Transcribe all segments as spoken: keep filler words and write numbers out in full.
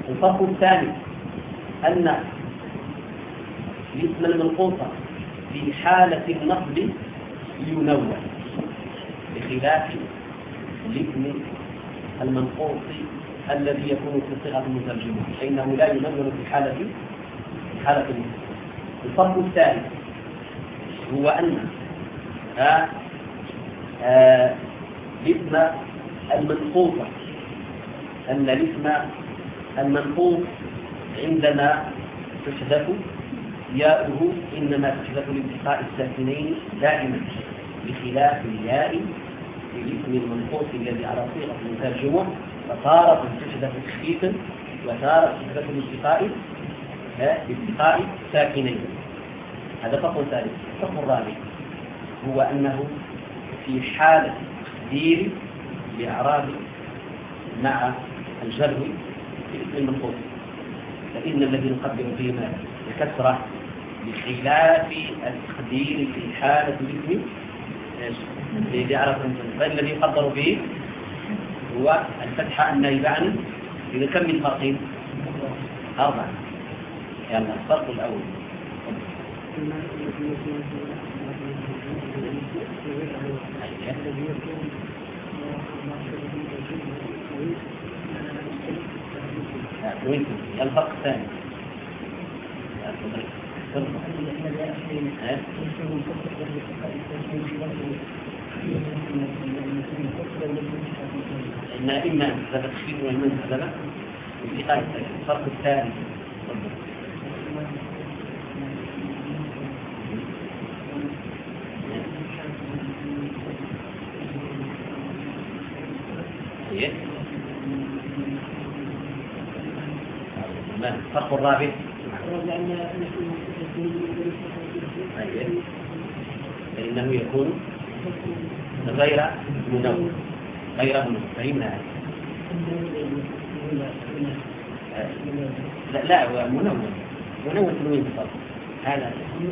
الفرق الثاني أن الاسم المنقوص في حالة النصب ينون، بخلاف الاسم المنقوص الذي يكون في صيغة المترجمة فإنه لا ينون في حالة في حالة النصب. الفرق الثاني هو أن آه آه الاسم المنقوص أن الاسم المنقوص عندما تحذف ياؤه إنما تحذف لالتقاء الساكنين دائما، بخلاف الياء في الاسم المنقوص الذي على صيغة المترجمة فتارة تحذف تخفيفا وتارة تحذف لالتقاء لالتقاء ساكنين. هذا فرق ثالث. الفرق الرابع هو أنه في حالة تقدير الإعراب مع الجر في الاسم المنقوص فإن الذي نقدر فيه ما الكسرة، بخلاف التقدير في حالة الاسم لإعراب الذي يقدر فيه هو الفتحة النائبة عنه. إذا كم من فرقين؟ أربعة. يعني الفرق الأول وين الفرق الثاني؟ إن إما أن تحذف تخفيف وإما أن تحذف التقاء. الفرق الثاني الفرق الرابع فإنه يكون غير منون غير منون فهمنا. لا لا هو منون منون تنوين بالضبط. هذا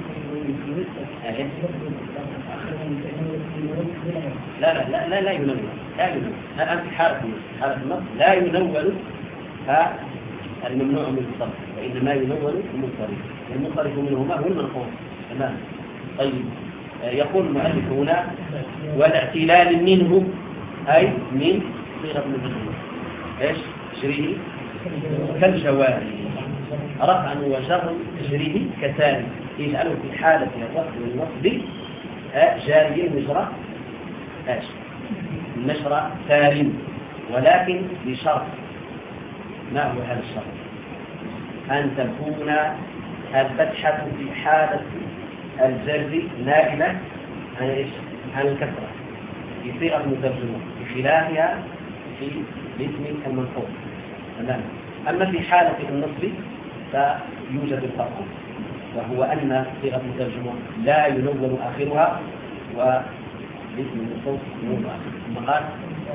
لا لا لا لا لا ينون لا ينون. الآن في حالة حالة النص لا ينون الممنوع من الصرف وإنما ينون المنصرف، والمنصرف منهما هو المنقوص. تمام. طيب يقول المؤلف هنا والاعتلال منه أي من صيغة المجرور ايش تجريه كالجواري رفعا وجر تجريه كثاني يجعله في حالة الرفع والنصب جاري مجرى ايش مجرى سالم، ولكن بشرط. ما هو هذا الشرط؟ أن تكون الفتحة في حالة الجر نائبة عن ايش عن الكسرة في صيغة المترجمة بخلافها في الاسم المنقوص. تمام. أما في حالة النصب فيوجد الفرق، وهو أن صيغة المترجمة لا ينون آخرها والاسم المنقوص ينون آخرها. ثم قال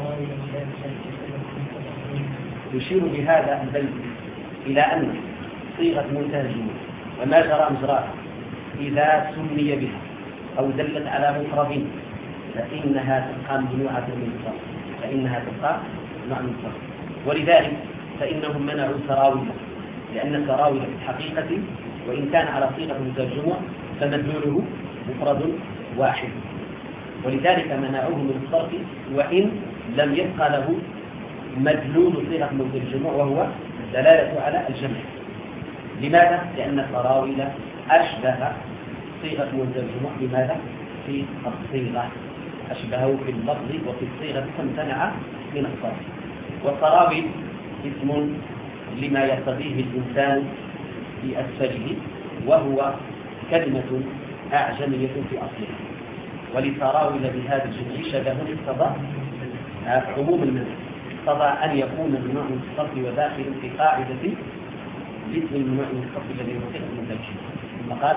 يشير بهذا البيت إلى أن صيغة المترجمة وما جرى مجراها إذا سمي بها أو دلت على مفرد فإنها تبقى ممنوعة من الصرف فإنها تبقى ممنوعة من الصرف. ولذلك فإنهم منعوا التراويل، لأن التراويل في الحقيقة وإن كان على صيغة مترجمة فمدلوله مفرد واحد، ولذلك منعوه من الصرف وإن لم يبقى له مدلول صيغة مترجمة وهو الدلالة على الجمع. لماذا؟ لأن التراويل أشبه صيغة مترجمة بماذا؟ في الصيغة أشبهه في اللفظ وفي الصيغة فامتنع من الصرف. والتراويل اسم لما يرتضيه الإنسان في أسفله وهو كلمة أعجمية في أصلها، وللتراويل بهذا الجمع شبه اقتضى عموم المنع، اقتضى أن يكون ممنوع من الصرف وداخل في قاعدة الاسم الممنوع من الصرف الذي يوقع المترجم. فقال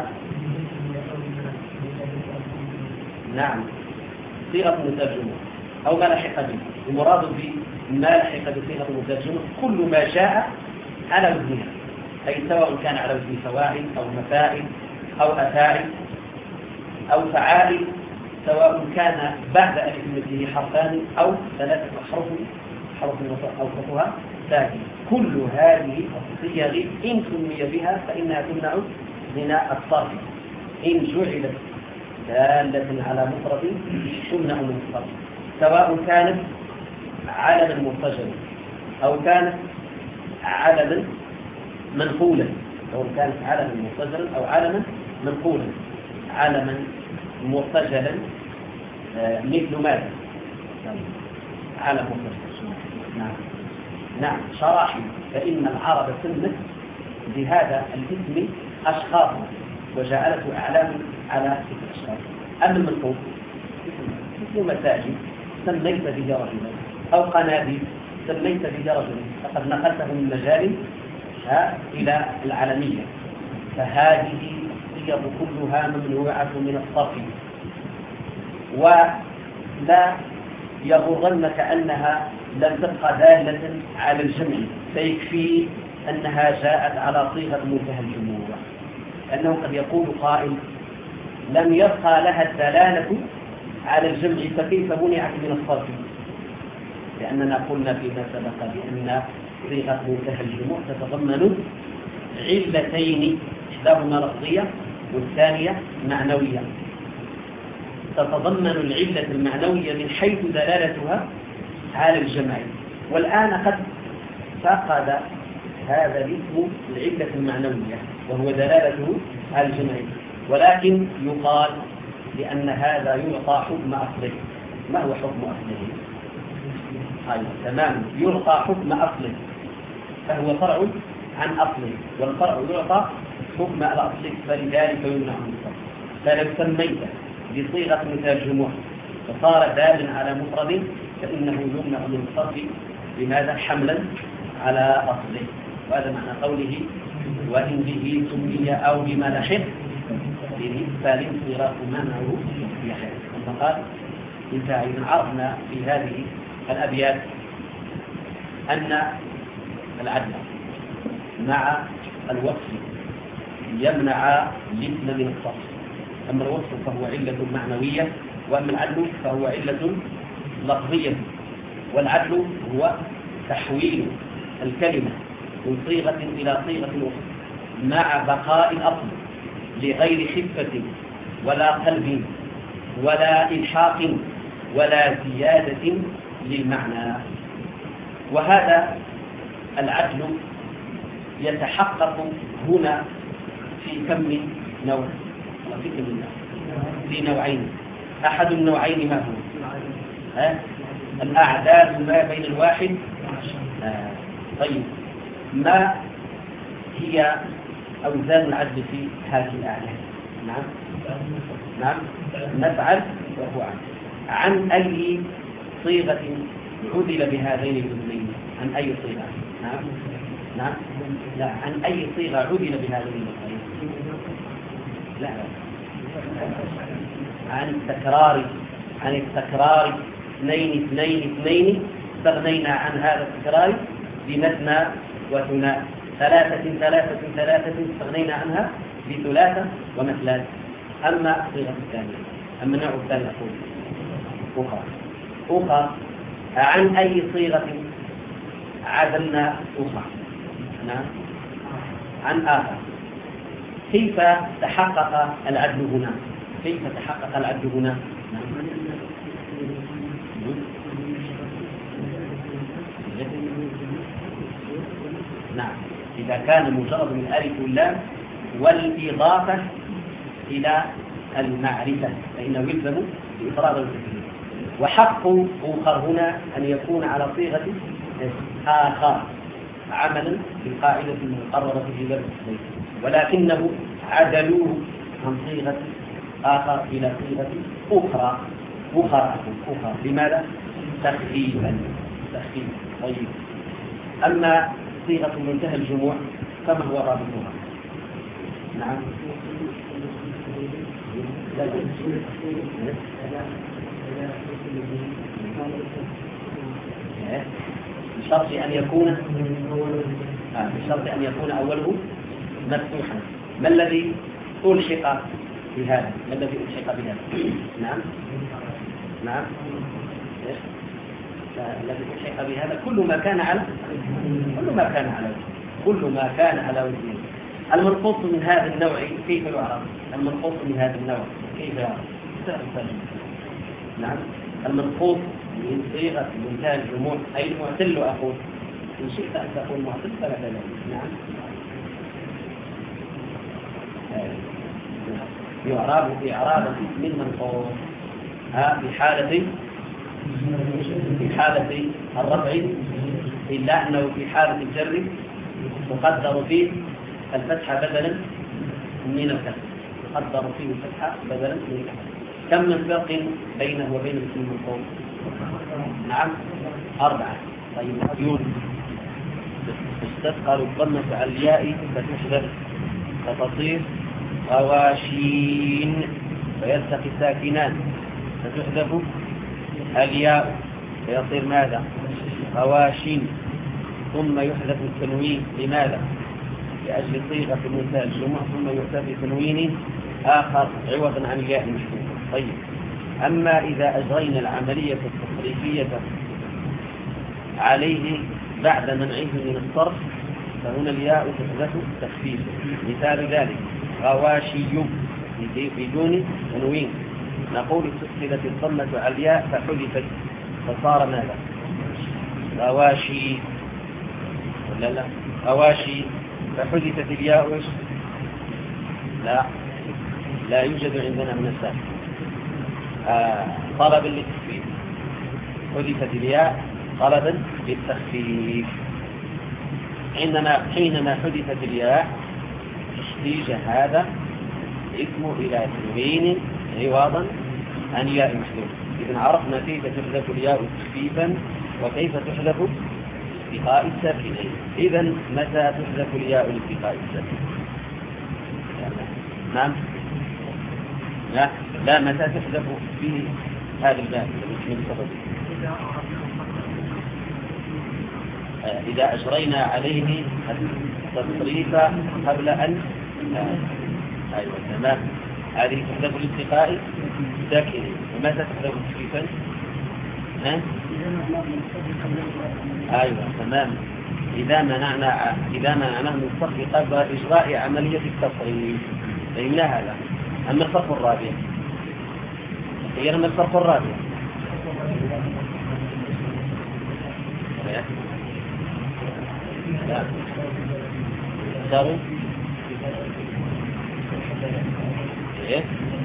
نعم صيغة مترجمة أو ما لحق به. المراد بما لحق بصيغة مترجمة كل ما جاء على وزنها، أي سواء كان على وزن فواعل أو مفاعل أو أفاعل أو فعائل، سواء كان بعد ألف مثله حرفان أو ثلاثة أحرف حرف أوسطها ساكن كل هذه الصيغ إن سمي بها فإنها تمنع من الصرف. إن جعلت دالة على مفرد تمنع من الصرف، سواء كانت علما مرتجلا أو كانت علما منقولا، أو كانت علما مرتجلا أو علما منقولا. علما مرتجلا مثل ماذا؟ علم مرتجل. نعم نعم شراحي، فإن العرب سمت بهذا الاسم أشخاصا وجعلته أعلام على اسم أشخاص. أما المنقول مثل مساجد سميت به رجلا، أو قناديل سميت به رجلا، فقد نقلته من مجال إلى العالمية. فهذه الصيغ كلها ممنوعة من الصرف، ولا يغرنك أنها لم تبقى دالة على الجمع، فيكفي أنها جاءت على صيغة منتهى الجموع. لأنه قد يقول قائل لم يبقى لها الدلالة على الجمع فكيف منعت من الصرف؟ لأننا قلنا فيما سبق بأن صيغة منتهى الجموع تتضمن علتين، إحداهما لفظية والثانية معنوية. تتضمن العلة المعنوية من حيث دلالتها على الجمع، والآن قد فقد هذا الاسم العلة المعنوية وهو دلالته على الجمع، ولكن يقال لأن هذا يعطى حكم أصله. ما هو حكم أصله؟ أيوة تمام، يعطى حكم أصله، فهو فرع عن أصله، والفرع يعطى حكم الأصل، فلذلك يمنع من الصرف. فلو سميت بصيغة مثال الجموع فصار دال على مفرد فإنه يمنع من الصرف. لماذا؟ حملا على أصله. وهذا معنى قوله وإن به سمي أو بما لحق بمثال صراط منعه يحق. ثم قال إذا عرفنا في هذه الأبيات أن العدل مع الوصف يمنع الاسم من الصرف. أما الوصف فهو علة معنوية، وأما العدل فهو علة لفظية. والعدل هو تحويل الكلمة من صيغة إلى صيغة أخرى مع بقاء الأصل لغير خفة ولا قلب ولا إلحاق ولا زيادة للمعنى. وهذا العدل يتحقق هنا في كم من نوع؟ في نوعين. أحد النوعين ما هو؟ ها؟ الأعداد ما بين الواحد. آه. طيب ما هي أوزان العدل في هذه الأعداد؟ نعم نعم نفعل وهو عن عن أي صيغة عدل بهذين الوزنين؟ عن أي صيغة؟ نعم نعم لا عن أي صيغة عدل بهذين الوزنين؟ لا عن التكرار عن التكرار اثنين اثنين اثنين استغنينا عن هذا التكرار بمثنى وثلاث. ثلاثة ثلاثة ثلاثة استغنينا عنها بثلاثة ومثلات. أما الصيغة الثانية، أما النوع الثاني أقول أخرى أخرى عن أي صيغة عدلنا أخرى؟ نعم عن آخر. كيف تحقق العدل هنا؟ كيف تحقق العدل هنا؟ نعم إذا كان مجرد من الألف واللام والإضافة إلى المعرفة فإنه يلزم بإفراد والتكليف. وحق آخر هنا أن يكون على صيغة آخر عملا بالقاعدة المقررة في باب التكليف، ولكنه عدلوه عن صيغة آخر إلى صيغة أخرى أخرى أخرى. لماذا؟ تخفيفا تخفيفا. طيب أما صيغة منتهى الجموع كما هو رابطها؟ نعم بشرط أن يكون آه. بشرط أن يكون أوله مفتوحا. ما الذي ألحق بهذا؟ ما الذي ألحق بهذا؟ نعم نعم الذي ألحق بهذا كل ما كان على كل ما كان على وجه كل ما كان على وجه. المنقوص من هذا النوع كيف يعرف؟ المنقوص من هذا النوع كيف يعرف؟ نعم، المنقوص من صيغة منتهى الجموع أي المعتل أقول، إن شئت أن تقول معتل فلا دليل. نعم، يعرب إعراب من منقوص ها في حالة في حالة الرفع، إلا أنه في حالة الجر تقدر فيه الفتحة بدلا من الكسر، تقدر فيه الفتحة بدلا من الكسر. كم من فرق بينه وبين الاسم المنقوص؟ نعم، أربعة. طيب، يقول تستثقل الضمة على الياء فتحذف فتصير غواشين، فيلتقي ساكنان فتحذف الياء فيصير ماذا؟ غواشين. ثم يحذف التنوين، لماذا؟ لأجل صيغة منتهى الجموع، ثم يحذف تنوين آخر عوضا عن الياء المشهورة. طيب، أما إذا أجرينا العملية التصريفية عليه بعد منعه من الصرف فهنا الياء تحذف تخفيف. مثال ذلك غواشي بدون تنوين، نقول استثقلت الضمة على الياء فحذفت فصار ماذا؟ غواشي ولا لا؟ غواشي فحذفت الياء وش؟ لا لا يوجد عندنا من الساكن آه طلبا للتخفيف، حذفت الياء طلبا للتخفيف. عندنا حينما حذفت الياء احتيج هذا اسمه إلى تنوين عوضا عن ياء مشدودة. إذن عرفنا كيف تحذف الياء تخفيفا وكيف تحذف التقاء الساكنين. إذن متى تحذف الياء لالتقاء الساكنين؟ نعم، لا لا متى تحذف في هذا الباب من سببه؟ إذا أجرينا عليه التصريف قبل أن آه. أيوة تمام، هذه تحذف الالتقاء ساكنين. ومتى تحذف تخفيفا؟ ها؟ أيوة تمام، إذا منعنا إذا منعناه من الصرف قبل إجراء عملية التصريف فإن هذا. أما الصرف الرابع، تخيل ما الصرف الرابع لا صاروا ايه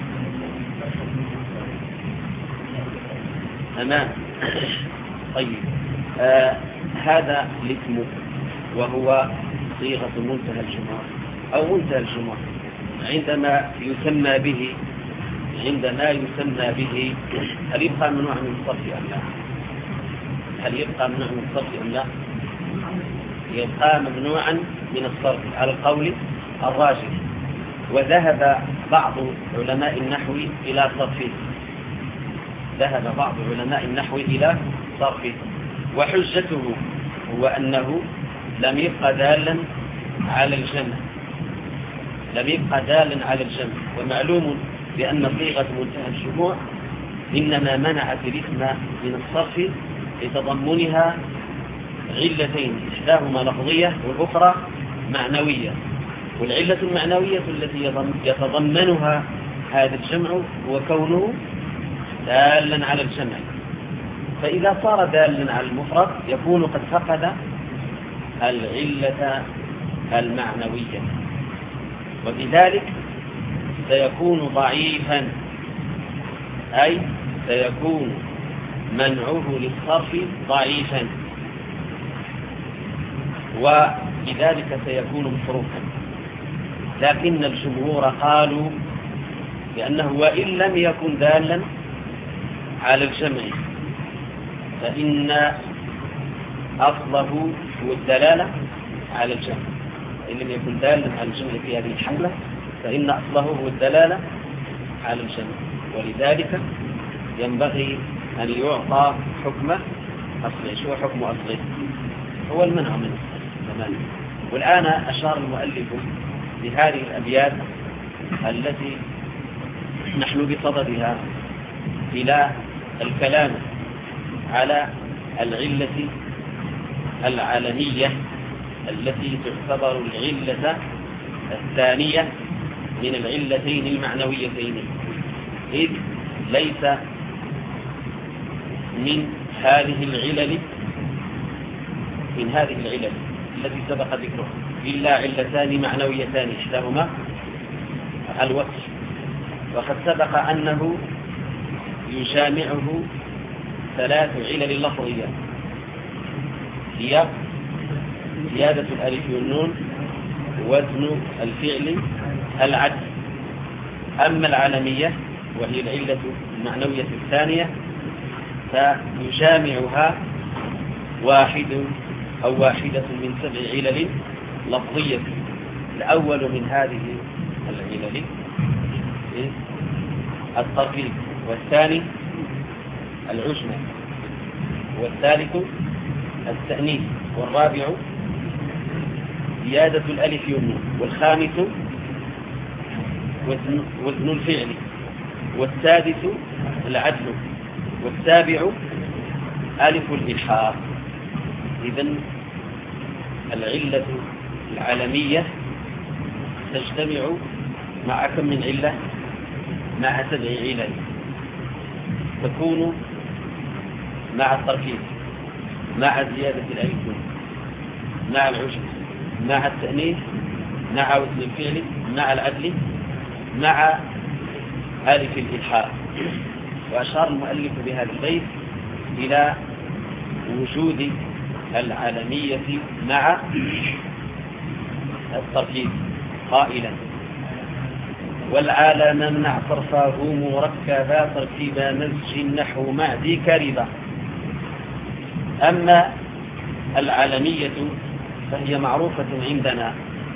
تمام. طيب، آه هذا الاسم وهو صيغة منتهى الجموع أو منتهى الجموع. عندما يسمى به عندما يسمى به هل يبقى ممنوع من الصرف أم لا؟ هل يبقى ممنوع من الصرف أم لا؟ يبقى ممنوعا من الصرف على القول الراجح. وذهب بعض علماء النحو إلى صرفه ذهب بعض علماء النحو إلى صرفه وحجته هو أنه لم يبقى دالا على الجمع لم يبقى دالا على الجمع ومعلوم بأن صيغة منتهى الجموع إنما منعت الاسم من الصرف لتضمنها علتين، إحداهما لفظية والأخرى معنوية. والعلة المعنوية التي يتضمنها هذا الجمع هو كونه دالا على الجمع، فإذا صار دالا على المفرد يكون قد فقد العلة المعنوية، وبذلك سيكون ضعيفا، أي سيكون منعه للصرف ضعيفا، وبذلك سيكون مصروفا. لكن الجمهور قالوا بأنه وإن لم يكن دالا على الجمع فإن أصله هو الدلالة على الجمع. إن لم يكن دالا على الجمع في هذه الحالة فإن أصله هو الدلالة على الجمع، ولذلك ينبغي أن يعطى حكم أصله. شو حكم أصله؟ هو المنع منه تماما. والآن أشار المؤلف بهذه الأبيات التي نحن بصددها إلى الكلام على العلة العالمية التي تعتبر العلة الثانية من العلتين المعنويتين، إذ ليس من هذه العلل من هذه العلل التي سبق ذكرها إلا علتان معنويتان، إحداهما الوصف، وقد سبق أنه يجامعه ثلاث علل لفظية هي زيادة الألف والنون، وزن الفعل، العدل. أما العالمية وهي العلة المعنوية الثانية فيجامعها واحد أو واحدة من سبع علل لفظية. الأول من هذه العلل التركيب، والثاني العجمة، والثالث التأنيث، والرابع زيادة الألف والنون، والخامس وزن, وزن الفعل، والسادس العدل، والسابع ألف الإلحاق. إذن العلة العالمية تجتمع مع كم من علة؟ مع سبع علل، تكون مع التركيب، مع زيادة الألف، مع العجم، مع التأنيث، مع وزن الفعل، مع العدل، مع ألف الإلحاق. وأشار المؤلف بهذا البيت إلى وجود العالمية مع التركيب قائلا: والعالم منع صرفه مركبا تركيبا مزج نحو مع ذي كربا. أما العالمية فهي معروفة عندنا،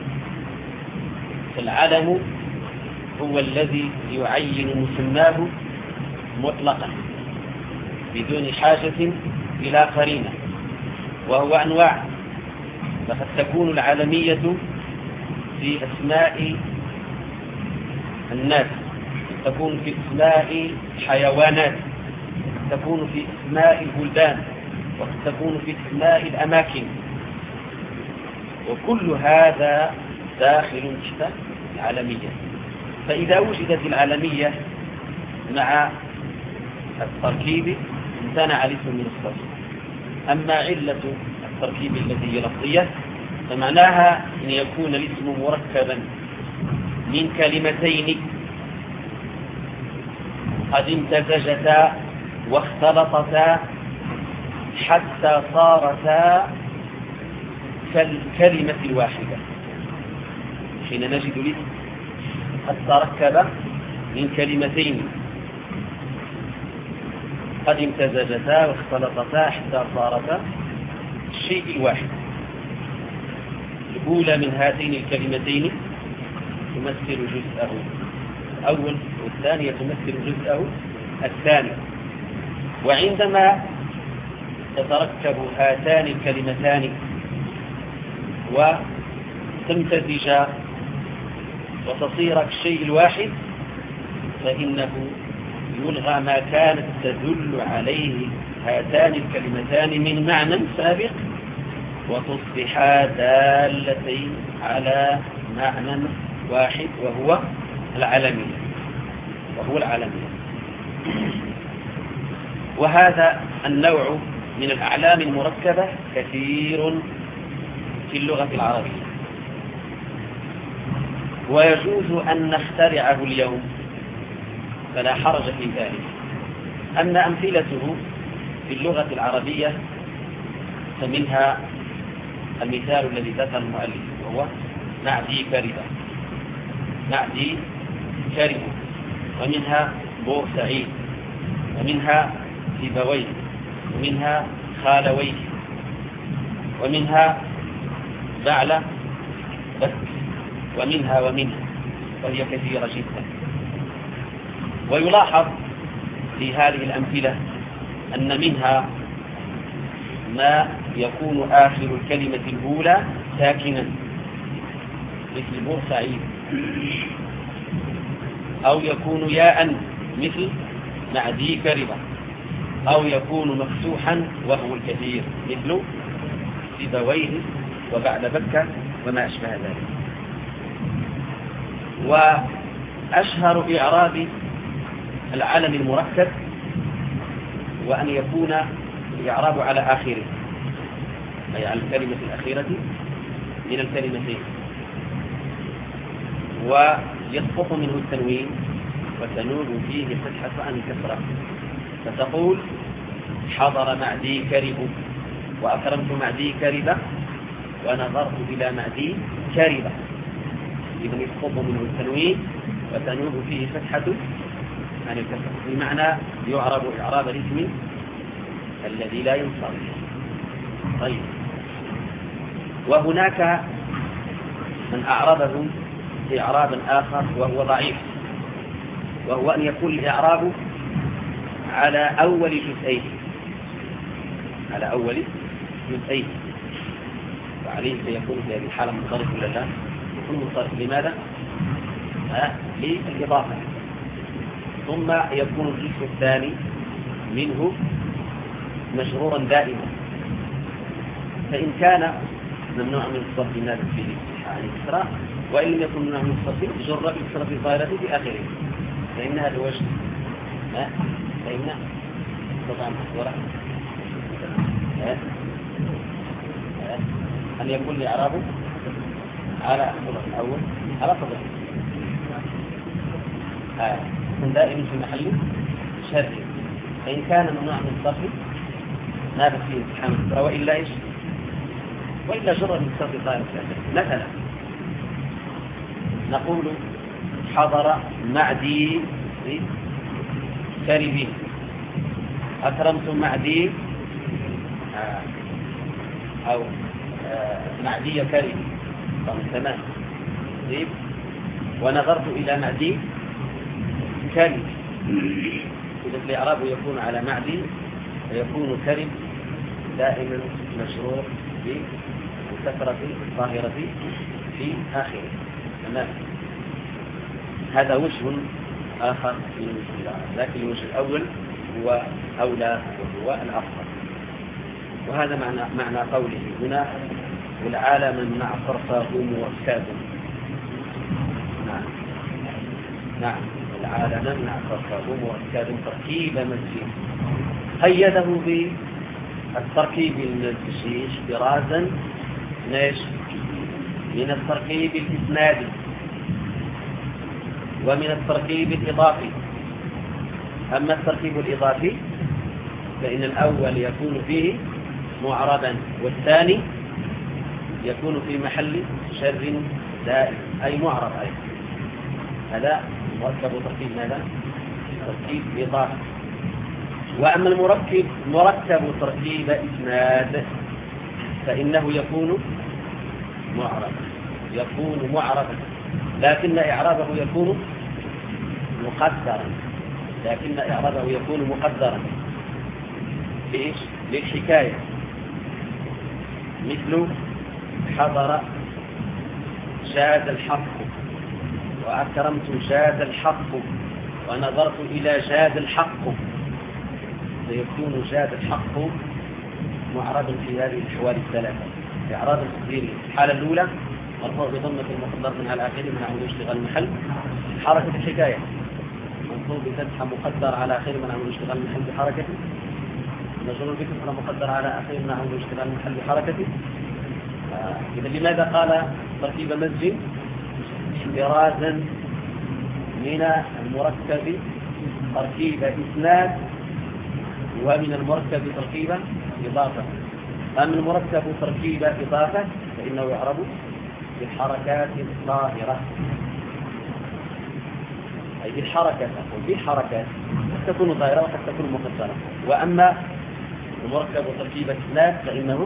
فالعلم هو الذي يعين مسماه مطلقا بدون حاجة إلى قرينة، وهو أنواع، فقد تكون العالمية في أسماء الناس، تكون في أسماء الحيوانات، تكون في أسماء البلدان، وتكون في أسماء الأماكن، وكل هذا داخل تحت العالمية. فإذا وجدت العالمية مع التركيب امتنع الاسم من الصرف. أما علة التركيب التي هي لفظية فمعناها أن يكون الاسم مركبا من كلمتين قد امتزجتا واختلطتا حتى صارتا كالكلمة الواحدة. حين نجد الاسم قد تركب من كلمتين قد امتزجتا واختلطتا حتى صارتا الشيء الواحد. الأولى من هاتين الكلمتين تمثل جزءه الأول، والثانية تمثل جزءه الثاني. وعندما تتركب هاتان الكلمتان وتمتزجا وتصير كالشيء الواحد فإنه يلغى ما كانت تدل عليه هاتان الكلمتان من معنى سابق وتصبحا دالتين على معنى واحد وهو العالمية وهو العالمية. وهذا النوع من الأعلام المركبة كثير في اللغة العربية، ويجوز أن نخترعه اليوم فلا حرج في ذلك. أما أمثلته في اللغة العربية فمنها المثال الذي ذكر المؤلف وهو نعدي كربا، نعدي كربا، ومنها بورسعيد، ومنها سيبويه، ومنها خالويه، ومنها بعلة بس، ومنها ومنها، وهي كثيرة جدا. ويلاحظ في هذه الأمثلة أن منها ما يكون آخر الكلمة الأولى ساكنا مثل بورسعيد، أو يكون ياء مثل نعدي كربا، أو يكون مفتوحا وهو الكثير مثل سيبويه وبعد بكة وما أشبه ذلك. وأشهر إعراب العلم المركب وأن يكون الإعراب على آخره، أي على الكلمة الأخيرة من الكلمتين، ويسقط منه التنوين وتنول فيه الفتحة عن الكسرة، فتقول حضر معدي كرب وأكرمت معدي كربة ونظرت إلى معدي كربة، إذن يسقط منه التنوين وتنول فيه فتحة عن الكسرة، بمعنى يعرب إعراب الاسم الذي لا ينصرف. طيب، وهناك من أعربه إعرابا آخر وهو ضعيف، وهو أن يكون الإعراب على أول جزئين على أول جزئين وعليه سيكون في هذه الحالة منصرف ولا لا؟ يكون منصرف. لماذا؟ آه للإضافة. ثم يكون الجزء الثاني منه مجرورا دائما، فإن كان ممنوع من الصرف الناس في عن الكسرة، وإن لم يكن ممنوع من الصرف جر بالكسرة في ظاهرته في آخره، فإن هذا وجه ها فإن طبعا ورا أن يكون لإعرابه على الصدر الأول على صدر من دائم في محل شر، فإن كان ممنوع من الصرف نابت فيه امتحان الكسرة، وإلا إيش وإلا جر بالكسرة في ظاهرته. مثلا نقول حضر معدي كربي أكرمت معدي أو معدي كربي تمام. طيب، ونظرت إلى معدي كرب، إذا الإعراب يكون على معدي ويكون كرب دائما مشروع بالكسرة الظاهرة في آخره. تمام. هذا وجه آخر من وجه الإعراب، لكن الوجه الأول هو أولى وهو الأفضل. وهذا معنى معنى قوله هنا والعالم مع صرفه مركب. نعم نعم العالم مع صرفه مركب تركيب مزجي، قيده بالتركيب المزجي احترازا من التركيب الإسنادي ومن التركيب الإضافي. أما التركيب الإضافي فإن الأول يكون فيه معربا والثاني يكون في محل شر دائم أي معرب أيضا. هذا مركب تركيب ماذا؟ تركيب إضافي. وأما المركب مركب تركيب إسناد فإنه يكون معربا يكون معربا لكن إعرابه يكون مقدرا لكن إعرابه يكون مقدرا لإيش؟ للحكاية، مثل حضر جاد الحق وأكرمت جاد الحق ونظرت إلى جاد الحق، فيكون جاد الحق معربا في هذه الأحوال الثلاثة. إعراب التقديري الحالة الأولى مرفوع بضمة المقدر من على آخره من عمود اشتغال المحل، حركة الحكاية منصوب بفتحة مقدر على آخره من عمود اشتغال المحل بحركته، مجرور بكسرة مقدر على آخره من عمود اشتغال المحل بحركته. إذا لماذا قال تركيب مزج؟ احترازا من المركب تركيب إسناد ومن المركب تركيب إضافة. أما المركب تركيب إضافة فإنه يعرب بالحركات الظاهرة، أي بالحركات بالحركات قد تكون ظاهرة وقد تكون مقدرة. وأما المركب تركيب إسناد فإنه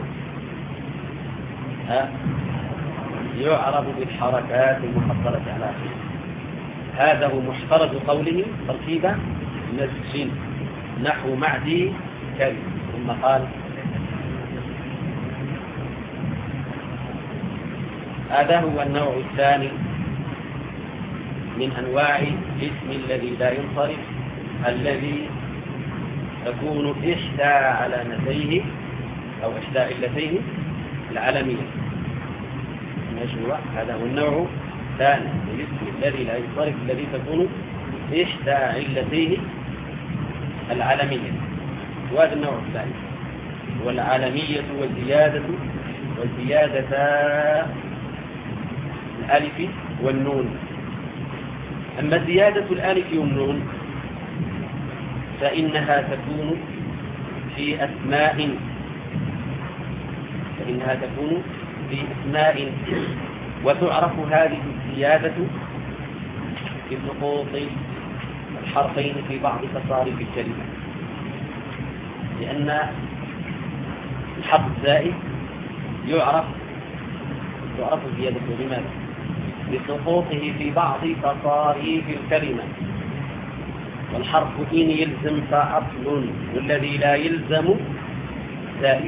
يعرب بالحركات المحصلة على آخره. هذا هو محترز قوله تركيب مزج نحو معدي كرب. ثم قال هذا هو النوع الثاني من أنواع الاسم الذي لا ينصرف، الذي تكون إحدى علامتيه أو إحدى علتيه العالمية. ماشي، هذا هو النوع الثاني الاسم الذي لا ينصرف، الذي تكون إحدى علتيه العالمية. وهذا النوع الثاني والعالمية والزيادة والزيادة الألف والنون. أما زيادة الألف والنون فإنها تكون في أسماء فإنها تكون في أسماء وتعرف هذه الزيادة بسقوط الحرفين في بعض تصاريف الكلمة، لأن الحرف الزائد يعرف تعرف زيادته لماذا؟ بسقوطه في بعض تصاريف الكلمة. والحرف إن يلزم فأصل، والذي لا يلزم زائد،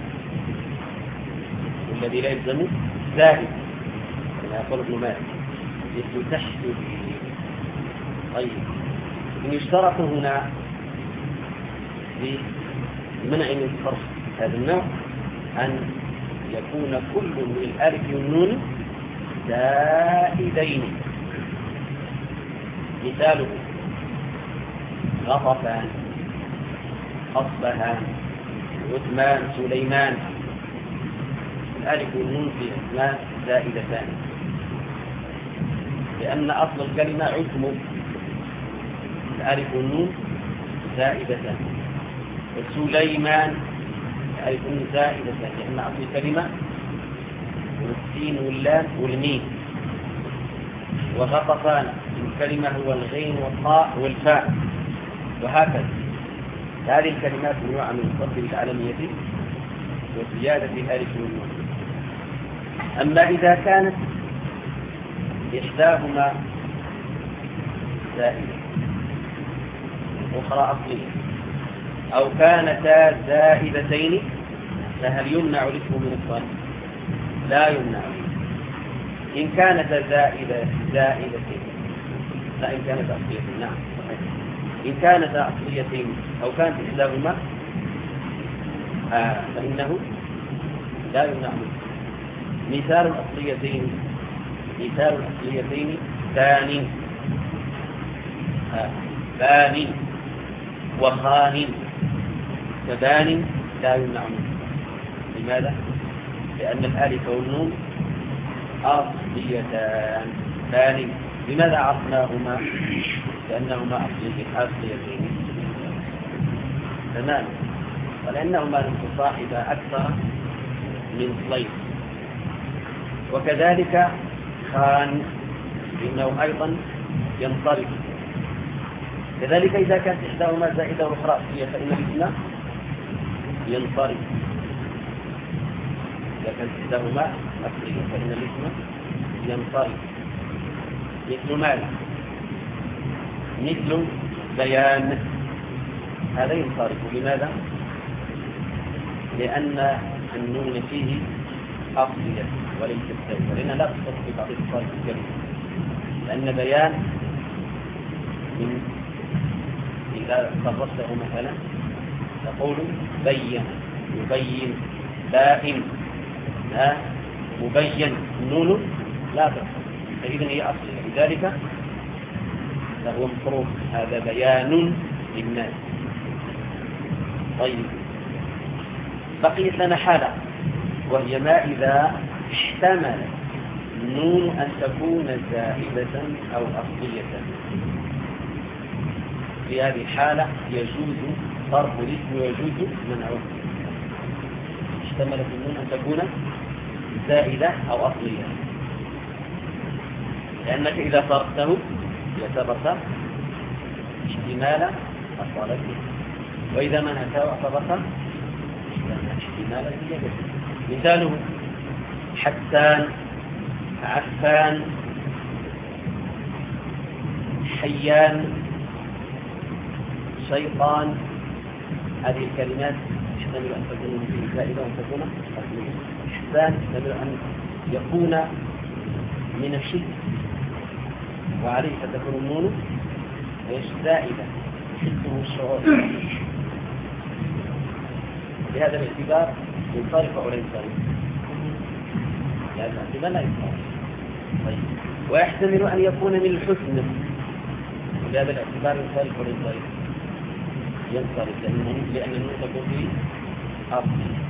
والذي لا يلزم زائد كما يقول ابن مالك مثل تحسب. طيب، إن يشترط هنا لمنع من صرف هذا النوع أن يكون كل من الألف والنون زائدين. مثاله غطفان، أصبهان، عثمان، سليمان. الألف والنون في أسماء زائدتان، لأن أصل الكلمة عثم، الألف والنون زائدتان. وسليمان الألف والنون زائدتان لأن أصل الكلمة والسين واللام والميم. وغطفان الكلمة هو الغين والطاء والفاء، وهكذا. هذه الكلمات نوع من الصرف العالمية وزيادة الألف والنون. أما إذا كانت إحداهما زائدة أخرى أصلية، أو كانتا زائدتين، فهل يمنع الاسم من الصرف؟ لا يمنع. إن كانتا زائدة زائدتين لا، إن كانت أصليتين، نعم صحيح. إن كانتا أصليتين أو كانت إحداهما آه فإنه لا يمنع منه. مثال الأصليتين مثال الأصليتين ثانٍ بان وخان، فبان لا يمنع منه. لماذا؟ لأن الألف والنون أصليتان. بان لماذا عرفناهما؟ لأنهما أصليتين تمام، ولأنهما لم تصاحبا أكثر من صليب. وكذلك خان إنه أيضا ينصرف. كذلك إذا كانت إحداهما زائدة والأخرى أصلية فإن الاسم ينصرف. إذا كانت إحداهما أصلية فإن الاسم ينصرف. مثل ماذا؟ مثل بيان، هذا ينصرف. لماذا؟ لأن النون فيه أصلية وليست زائدة، لأنها لا تصرف في بعض التصاريف الكلمة. لأن بيان من إذا صرفته مثلا تقول بين، يبين، بائن، لا مبين، النون لا تصرف، فإذن هي أصلية. لذلك فهو مصروف. هذا بيان للناس. طيب، بقيت لنا حالة، وهي ما إذا احتمل النون أن تكون زائدة أو أصلية. في هذه الحالة يجوز صرف الاسم ويجوز منعه. احتملت النون أن تكون زائدة أو أصلية، لأنك إذا صرفته يعتبر احتمال أصالته، وإذا منعته اعتبر احتمال زيادته. مثاله حسان، عفان، حيان، شيطان. هذه الكلمات يحتمل أن تكون زائدة وأن تكون أصلية. حسان يحتمل أن يكون من الشد وعليه فتكون النون زائدة، حده الشعور. بهذا الاعتبار ينصرف أو لا ينصرف؟ بهذا الاعتبار لا ينصرف. طيب. ويحتمل أن يكون من الحسن، بهذا الاعتبار ينصرف أو لا ينصرف؟ ينصرف لأن النون تكون في أصل.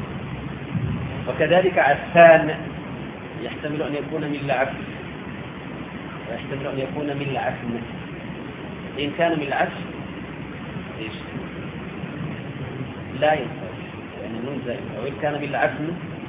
وكذلك عفان يحتمل أن يكون من العفن، ويحتمل أن يكون من العفن. إن كان من العفن إيش؟ لا ينصرف لأن النون زائدة. وإن كان من العفن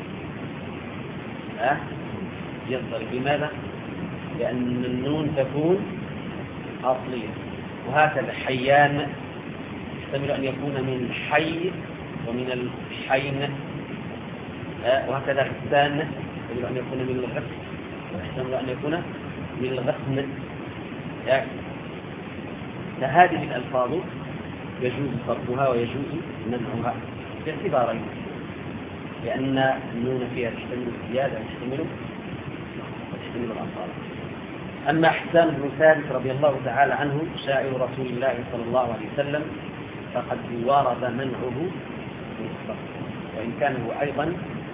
أه؟ ينصرف. لماذا؟ لأن النون تكون أصلية. وهكذا حيان يحتمل أن يكون من الحي ومن الحين. أه؟ وهكذا غسان يحتمل أن يكون من الغسل ويحتمل أن يكون من الغسن. يعني فهذه الألفاظ يجوز صرفها ويجوز منعها باعتبارين، لأن النون فيها تحتمل الزيادة وتحتمل وتحتمل الأصالة. أما حسان بن ثابت رضي الله تعالى عنه شاعر رسول الله صلى الله عليه وسلم فقد ورد منعه في الصرف، وإن كان هو أيضا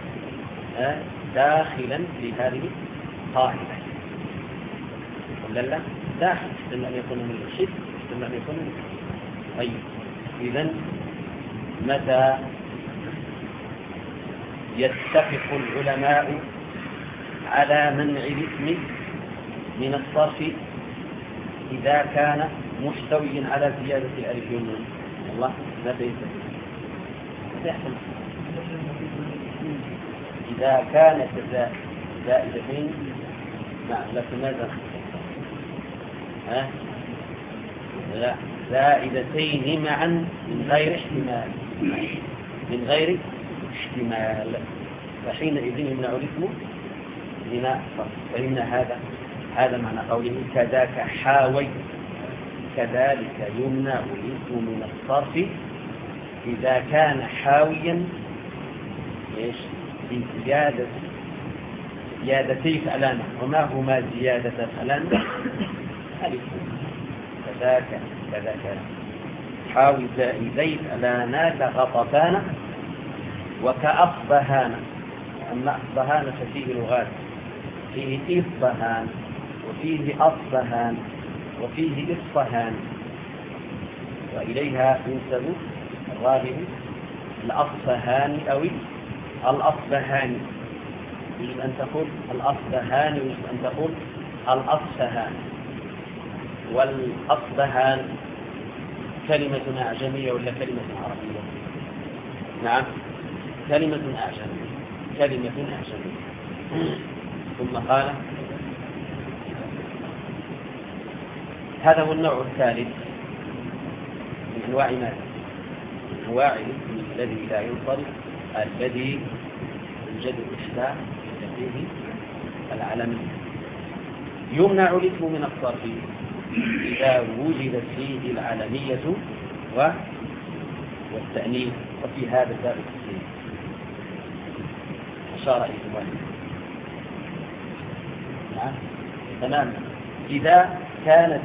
داخلا في هذه القاعدة. ولا لا؟ داخل يحتمل أن يكون من الشد، يحتمل أن يكون من الشد. طيب، إذن متى يتفق العلماء على منع الاسم من الصرف إذا كان محتويا على زيادة الألف والنون؟ الله متى يتفق؟ متى يحصل؟ إذا كانت زائدتين. نعم، لكن ماذا؟ ها؟ لا، زائدتين معا من غير احتمال، من غير احتمال، فحينئذ يمنع الاسم من الصرف. فإن هذا هذا معنى قوله كذاك حاوي، كذلك يمنع الاسم من الصرف إذا كان حاويا ايش؟ بزيادة زيادتي فعلان. وما هما زيادة فعلان؟ ألف. كذاك كذاك حاوي زائدي فعلان كغطفان وكأصبهان. أما أصبهان ففيه لغات، فيه إصبهان وفيه أصبهان وفيه إصفهان، وإليها ينسب الراغب الأصفهان أو الأصبهان. يجب أن تقول الأصبهان ويجب أن تقول الأصفهان. والأصبهان كلمة أعجمية ولا كلمة عربية؟ نعم، كلمة أعجمية، كلمة أعجمية. ثم قال هذا هو النوع الثالث من أنواع ماذا؟ من أنواع الاسم الذي لا ينصرف، الذي يوجد الإشباع فيه العلمية. يمنع الاسم من الصرف إذا وجدت فيه العلمية والتأنيث، وفي هذا باب التفصيل أشار إلى ذلك. نعم، تمام. إذا كانت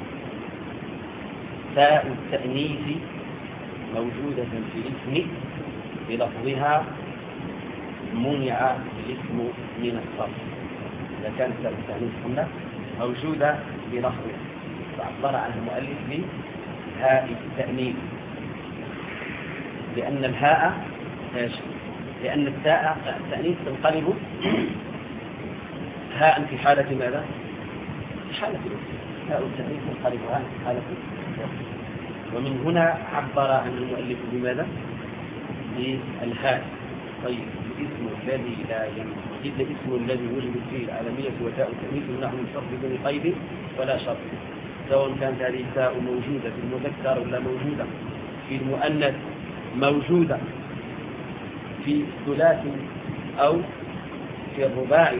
تاء التأنيث موجودة في الاسم بلفظها منع الاسم من الصرف. إذا كانت تاء التأنيث هنا موجودة بلفظها فعبر عن المؤلف بهاء التأنيث، لأن الهاء لأن التاء التأنيث تنقلب هاء في حالة ماذا؟ في حالة هاء التأنيث تنقلب هاء في حالة. ومن هنا عبر عن المؤلف بماذا؟ بالهاء. طيب، الاسم الذي لا يوجد الاسم الذي وجد فيه العالمية وتاء التأنيث يمنع من الصرف بدون قيد ولا شرط، سواء كانت هذه التاء موجودة في المذكر ولا موجودة في المؤنث، موجودة في الثلاثي أو في الرباعي،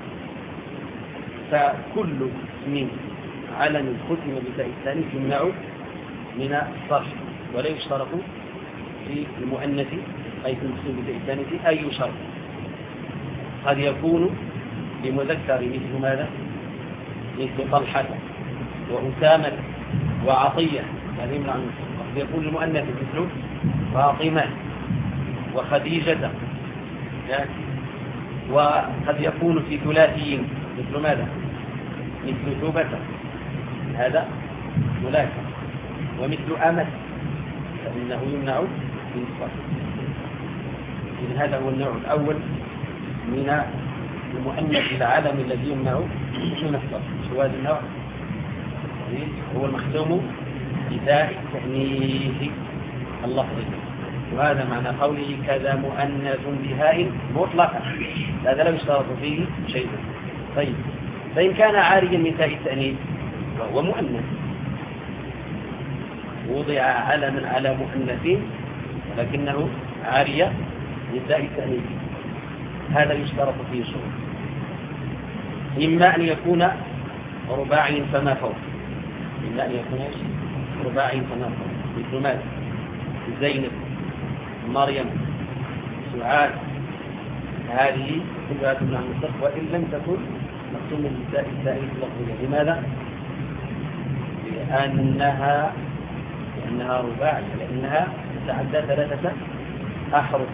فكل اسم علم ختم بتاء التأنيث يمنع من الصرف، ولا يشترط في المؤنث أي في المختوم بتاء التأنيث أي شرط. قد يكون لمذكر مثل ماذا؟ مثل طلحة وأسامة وعطية، هذه يمنع من الصرف. قد يكون لمؤنث مثل فاطمة وخديجة، وقد يكون في ثلاثي مثل ماذا؟ مثل توبة، هذا ثلاثي، ومثل أمة فإنه يمنع من الصرف. إذن هذا هو النوع الأول من المؤنث العالمي الذي يمنع من الصرف. شو هذا النوع؟ هو المختوم بتاء التأنيث اللفظي، وهذا معنى قوله كذا مؤنث بهاء مطلقا، هذا لا يشترط فيه شيء. طيب، فإن كان عاريا من تاء التأنيث وهو مؤنث، وضع علما على مؤنث ولكنه عارية من تاء التأنيث، هذا يشترط فيه شروط. إما أن يكون رباعي فما فوق، إما أن يكون رباعي فما فوق، مثل ماذا؟ زينب، مريم، سعاد، هذه كلها تمنع من الصرف وإن لم تكن مقسومة بالتاء التأنيث اللفظية. لماذا؟ لأنها لأنها رباعية، لأنها تتعدى ثلاثة أحرف.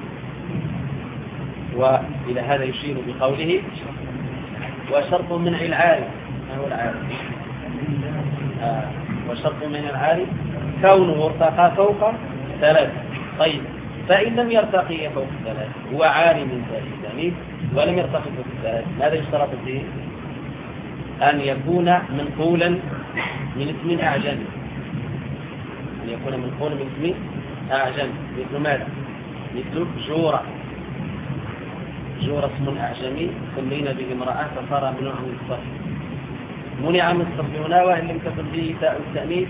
وإلى هذا يشير بقوله وشرط منع العارف. ما هو العارف؟ آه. وشرط منع العارف كونه ارتقى فوق ثلاثة. طيب، فإن لم يرتقي فوق ثلاثة، هو عاري من تاء التأنيث ولم يرتقي فوق ثلاثة، ماذا يشترط فيه؟ أن يكون منقولا من اسم أعجمي، أن يكون منقولا من اسم أعجمي. مثل ماذا؟ مثل جورة. جورة اسم أعجمي سمينا به امرأة فصار منع من الصرف. منع من الصرف هنا وإن لم تكن به تاء التأنيث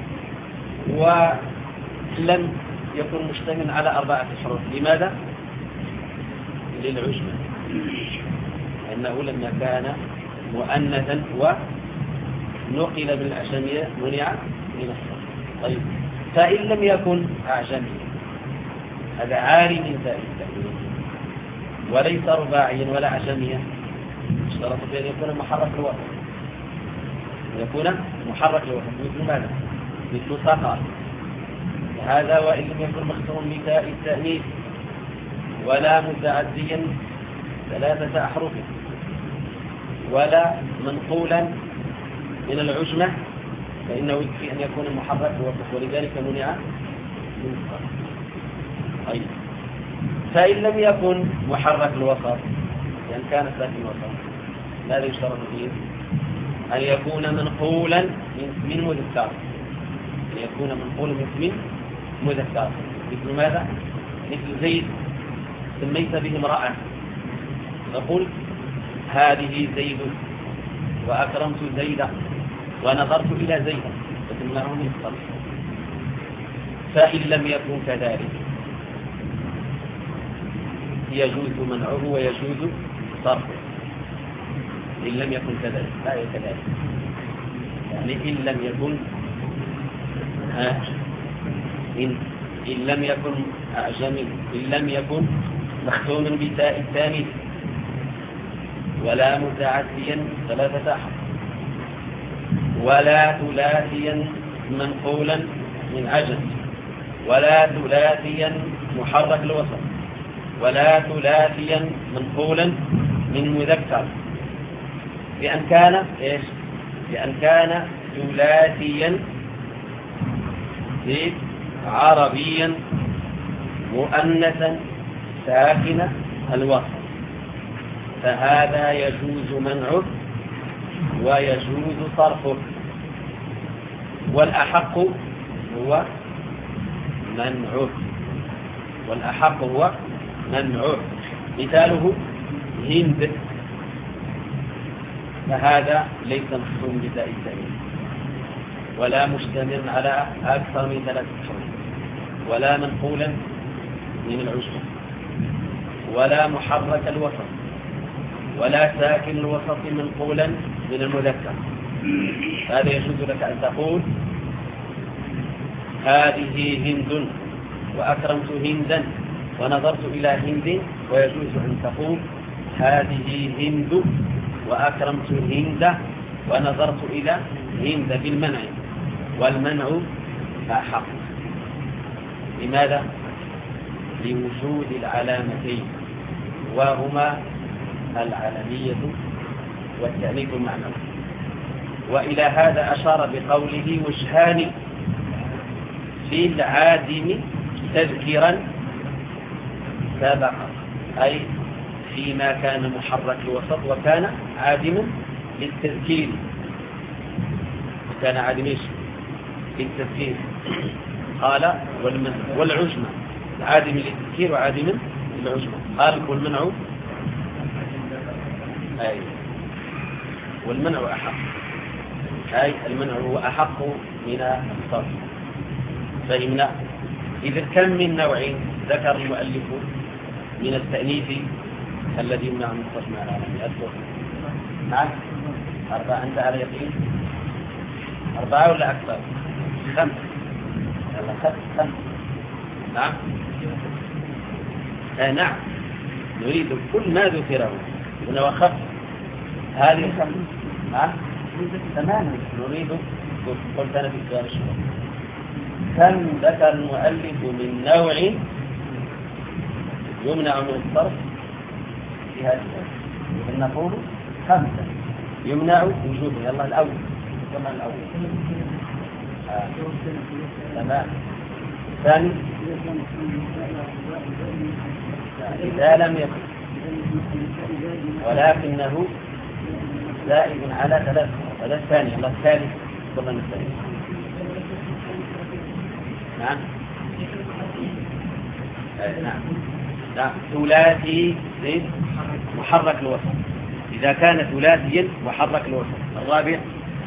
ولم يكن مشتمل على أربعة حروف. لماذا؟ للعجمة، لأنه لما كان مؤنثا ونقل بالأعجمية منع من الصرف. طيب، فإن لم يكن أعجمي، هذا عاري من تاء التأنيث وليس رباعيا ولا أعجميا، اشترط في أن يكون محرك الوسط، يكون محرك الوسط. مثل ماذا؟ مثل سقر، هذا وإن لم يكن مختوم بتاء التأنيث ولا متعديا ثلاثة أحرف ولا منقولا من العجمة، فإنه يكفي أن يكون محرك الوسط، ولذلك منع من الصرف. طيب، فإن لم يكن محرك الوسط، يعني كان ساكن الوسط، ماذا يشترط فيه؟ أن يكون منقولا من اسم مذكر، أن يكون منقولا من اسم مذكر. مثل ماذا؟ مثل زيد سميت به امرأة، نقول هذه زيد وأكرمت زيدا ونظرت إلى زيدا، فتمنعه من الصرف. فإن لم يكن كذلك يجوز منعه ويجوز صرفه. إن لم يكن كذلك، لا كذلك، يعني إن لم يكن آه إن, إن لم يكن أعجمي، إن لم يكن مختوما بتاء التأنيث ولا متعديا ثلاثة أحرف ولا ثلاثيا منقولا من عجم ولا ثلاثيا محرك الوسط ولا ثلاثيا منقولا من مذكر، بأن كان إيش؟ بأن كان ثلاثيا عربيا مؤنثا ساكن الوسط، فهذا يجوز منعه ويجوز صرفه. والأحق هو منعه، والأحق هو منعه. مثاله هند، فهذا ليس مختوم بتاء التأنيث ولا مشتمل على أكثر من ثلاثة حروف ولا منقولا من العجمة ولا محرك الوسط ولا ساكن الوسط منقولا من المذكر. هذا يجوز لك أن تقول هذه هند وأكرمت هندا ونظرت إلى هند، ويجوز أن تقول هذه هند وأكرمت هند ونظرت إلى هند بالمنع، والمنع أحق. لماذا؟ لوجود العلامتين وهما العلمية والتأنيث المعنوي. وإلى هذا أشار بقوله وجهان للعادم تذكيرا سبق، أي فيما كان محرك الوسط وكان عادما للتذكير، كان عادم للتذكير. قال والعجمة عادم للتذكير وعادم للعجمة. قال والمنع أي والمنع أحق، أي المنع هو أحق من الصرف. فهمنا. إذا كم من نوع ذكر المؤلف من التأنيث الذي يمنع من الصرف مع العالم؟ أذكر نعم أربعة. أنت على يقين أربعة ولا أكثر؟ خمسة. يلا خمسة. نعم آه نعم نريد كل ما ذكره هنا وخف هذه الخمسة. نعم تماما نريد. قلت أنا في السؤال الشهر كم ذكر المؤلف من نوع يمنع من الصرف في هذه الآية؟ نقول خمسة يمنع وجوده. يلا الأول كما الأول آه. تمام. الثاني إذا لم يكن ولكنه زائد على ثلاث. هذا الثاني. الله الثالث ثم الثالث. نعم آه. نعم نعم ثلاثي زيد محرك الوسط إذا كان ثلاثيا محرك الوسط. الرابع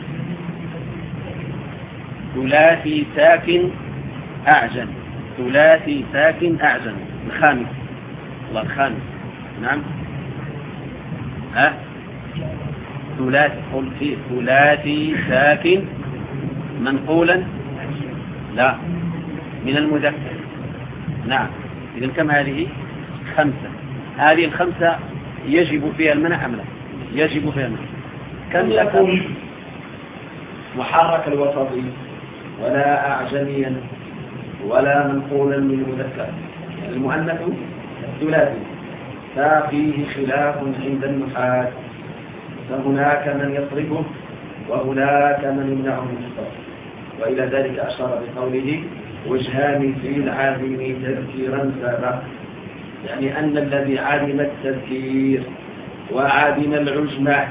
ثلاثي ساكن أعجم. ثلاثي ساكن أعجم. الخامس الله الخامس. نعم ها ثلاثي قل فيه ثلاثي ساكن منقولا لا من المذكر. نعم إذن كم هذه؟ خمسة. هذه الخمسة يجب فيها المنع أم لا؟ يجب فيها المنع. كم يكون محرك الوسط ولا أعجميا ولا منقولا من المذكر المؤنث الثلاثي ففيه خلاف عند النحاة، فهناك من يصرفه وهناك من يمنعه من الصرف. وإلى ذلك أشار بقوله وجهان في العادم تذكيرا سبق، يعني أن الذي عادم التذكير وعادم العجمة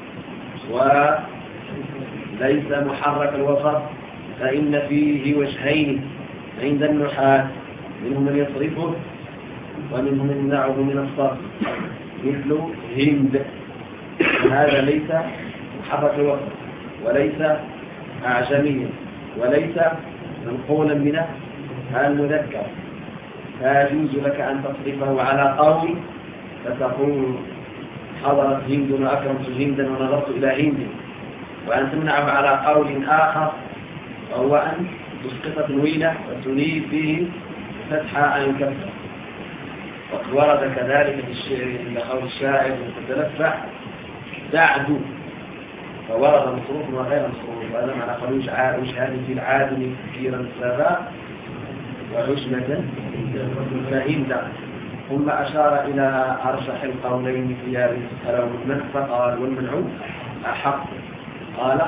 وليس محرك الوسط فإن فيه وجهين عند النحاة، منهم من يصرفه ومنهم من يمنعه من الصرف، مثل هند، وهذا ليس محرك الوسط وليس أعجميا وليس منقولا من المذكر، فيجوز لك أن تصرفه على قول فتقول حضرت هند وأكرمت هندا ونظرت إلى هند، وأن تمنعه على قول آخر وهو أن تسقط تنوينه وتنيب فيه فتحة عن كفة. وقد ورد كذلك في الشعر إلى قول الشاعر المتلفع دعد، فورد مصروف وغير مصروف، وهذا معنى قالوا وجهان في العادم كثيرا سبا وعجمة فهند. ثم أشار إلى أرجح القولين في هذه المسألة والمنع فقال والمنع أحق. قال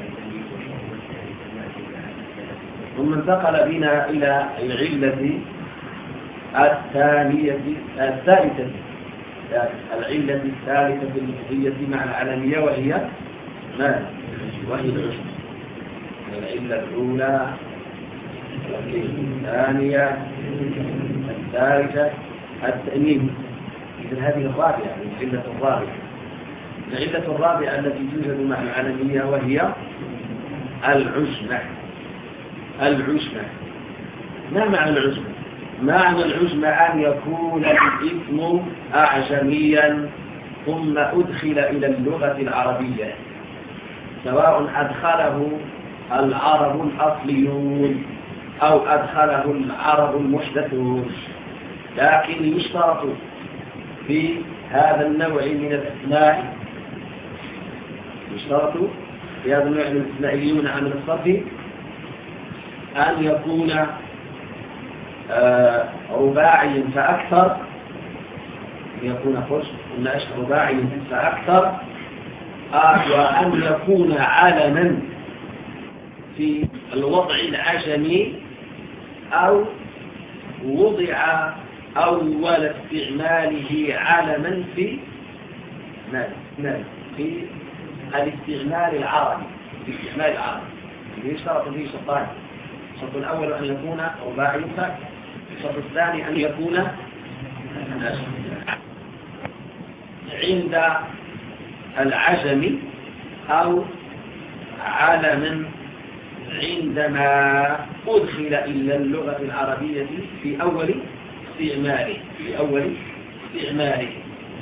ثم انتقل بنا إلى العلة الثانية الثالثة العلة الثالثة اللفظية مع العلمية وهي ما؟ وهي العجمة. العلة الأولى الثانية الثالثة التأنيث. إذن هذه الرابعة العلة الرابعة. العلة الرابعة التي توجد مع العلمية وهي العجمة. العجمة ما معنى العجمة؟ معنى العجمة أن يكون الاسم أعجميا ثم أدخل إلى اللغة العربية، سواء أدخله العرب الأصليون أو أدخله العرب المحدثون، لكن يشترط في هذا النوع من الأسماء يشترط في هذا النوع من الأسماء يمنع من الصرف أن يكون آه رباعي فأكثر يكون خرج قلنا رباعي فأكثر آه وأن يكون علما في الوضع العجمي أو وضع أول استعماله علما في مال مال في الاستعمال العربي في الاستعمال العربي يشترط فيه شرطان. الشرط الأول أن يكون رباعي فأكثر، الشرط الثاني أن يكون عند العجم أو علما عندما أدخل إلى اللغة العربية في أول استعماله في أول استعماله.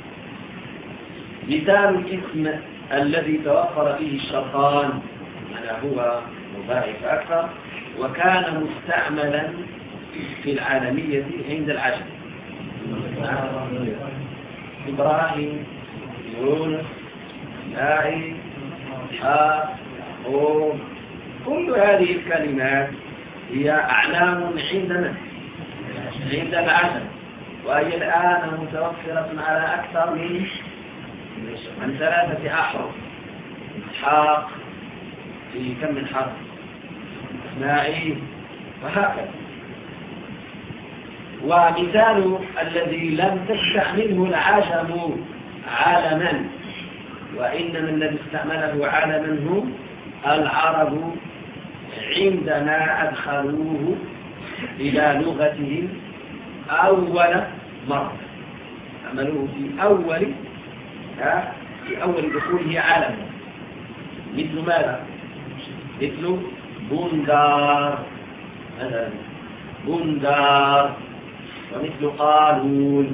مثال الاسم الذي توفر فيه الشرطان أنا هو رباعي فأكثر وكان مستعملا في العالمية عند العجم. إبراهيم يونس نائي أو كل هذه الكلمات هي أعلام عندنا عند العجم، وهي الآن متوفرة على أكثر من من ثلاثة أحرف. حاق في كم من حرف نائي وهكذا. ومثال الذي لم تستعمله العجم علما وإنما الذي استعمله علما هم العرب عندما أدخلوه إلى لغتهم أول مرة، عملوه في أول في أول دخوله علما. مثل ماذا؟ مثل بندار مثلا بندار، ومثل قالون.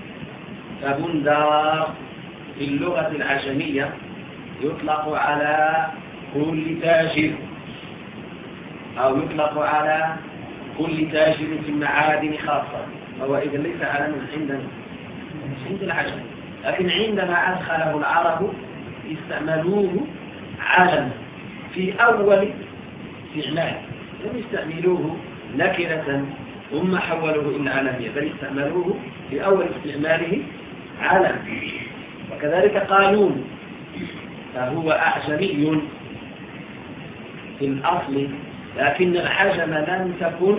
فبندار في اللغة العجمية يطلق على كل تاجر أو يطلق على كل تاجر في المعادن خاصة، فهو إذا ليس علما عندنا عند العجم، لكن عندما أدخله العرب استعملوه علما في أول استعمال، لم يستعملوه نكرة ثم حولوه إلى علمية، بل استعملوه في أول استعماله علم. وكذلك قالون فهو أعجمي في الأصل، لكن العجم لم تكن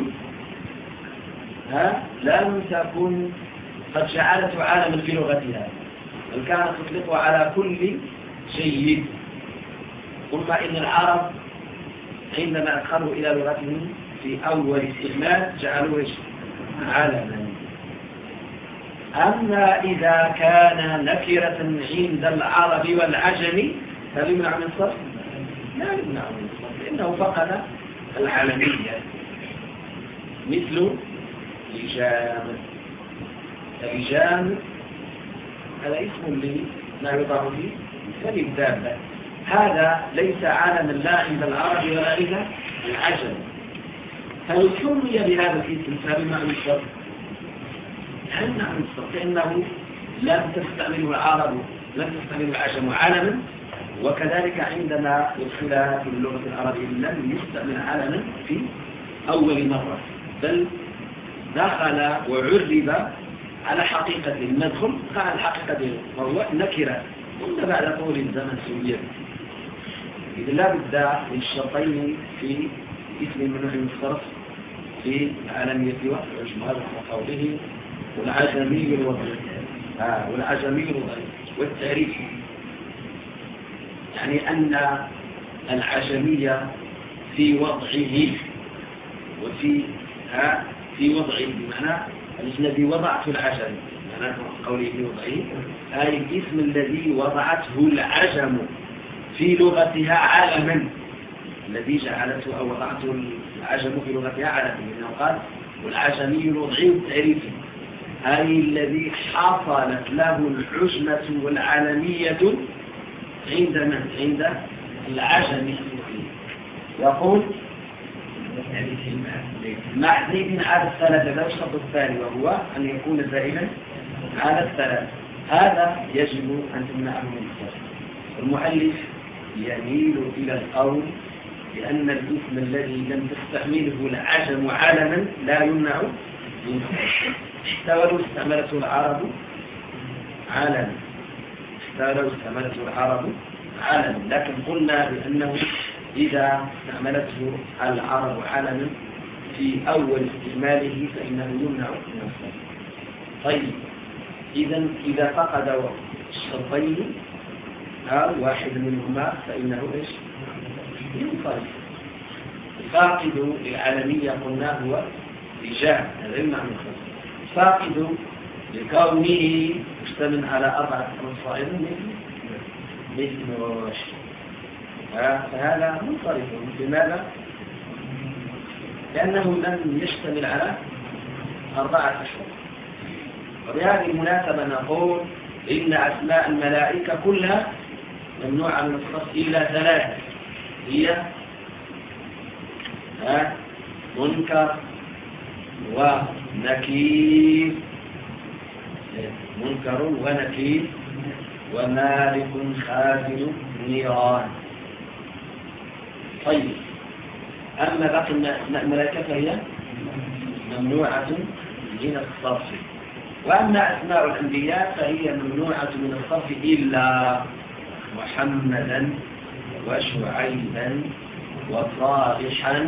ها لم تكن قد جعلته عالما في لغتها، بل كانت تطلقه على كل شيء. ثم إن العرب عندما أدخلوا إلى لغتهم في أول استعمال جعلوه علما. أما إذا كان نكرة عند العرب والعجم هل يمنع من الصرف؟ لا يمنع من الصرف، لأنه فقد العالمية. مثل لجام. لجام هذا اسم لما يضع فيه كالدابة، هذا ليس علما لا عند العرب ولا عند العجم. هل سمي بهذا الاسم فبما من الصرف؟ يمنع من الصرف لأنه لم تستعمله العرب لم تستعمله العجم علما، وكذلك عندما يدخلها في اللغة العربية لم يستعمل علما في أول مرة، بل دخل وعرب على حقيقة المدخل على حقيقة وهو نكرة، ثم بعد طول الزمن سوية. إذا لا بد من الشرطين في اسم الممنوع من الصرف في العالمية والعجم، هذا قوله والعجمي الوضعي آه والعجمي الوضعي والتعريف، يعني أن العجمية في وضعه وفي ها في وضعه بمعنى الذي وضعته العجم، معنى قوله في وضعه أي الاسم الذي وضعته العجم في لغتها علما، الذي جعلته أو وضعته العجم في لغتها علما، لأنه قال والعجمي الوضعي والتعريفي، أي الذي حصلت له العجمة والعالمية عند من؟ عند العجم. يقول مع زيد على الثلاثة، لا الشرط الثاني وهو أن يكون زائدا على الثلاثة، هذا يجب أن تمنعه من الصرف. المؤلف يميل إلى القول بأن الاسم الذي لم تستعمله العجم علما لا يمنع ولو استعملته العرب علنا ولو استعملته العرب علنا، لكن قلنا بأنه إذا استعملته العرب علنا في أول استعماله فإنه يمنع من الصرف. طيب إذا إذا فقد الشرطين أو واحد منهما فإنه إيش؟ ينصرف. الفاقد للعالمية قلنا هو رجال، هذا يمنع من الصرف. فاقد لكونه مشتمل على أربعة أنصار مثل وعشرين، فهذا منصرف. لماذا؟ لأنه لم يشتمل على أربعة أشهر. وبهذه المناسبة نقول إن أسماء الملائكة كلها ممنوعة من الصرف إلا ثلاثة، هي منكر ونكير منكر ونكير ومالك خازن نيران. طيب أما باقي أسماء الملائكة فهي ممنوعة من الصرف. وأما أسماء الأنبياء فهي ممنوعة من الصرف إلا محمدا وشعيبا وصالحا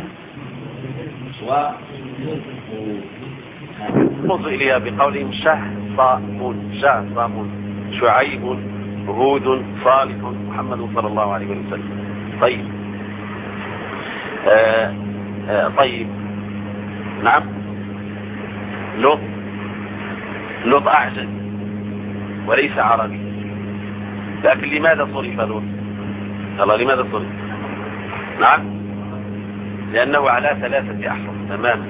وهود. إليها بقولهم شهصامون شهصامون شعيب هود صالح محمد صلى الله عليه وسلم. طيب آه آه طيب نعم لوط لوط أعجم وليس عربي، لكن لماذا صرف لوط؟ الله لماذا صرف؟ نعم لأنه على ثلاثة أحرف تماما.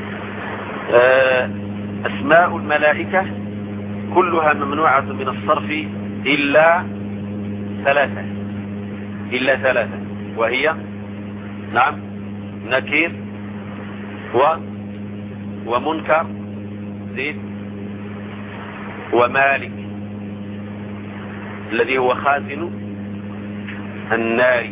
آه أسماء الملائكة كلها ممنوعة من الصرف إلا ثلاثة إلا ثلاثة وهي نعم نكير و ومنكر زيد ومالك الذي هو خازن النار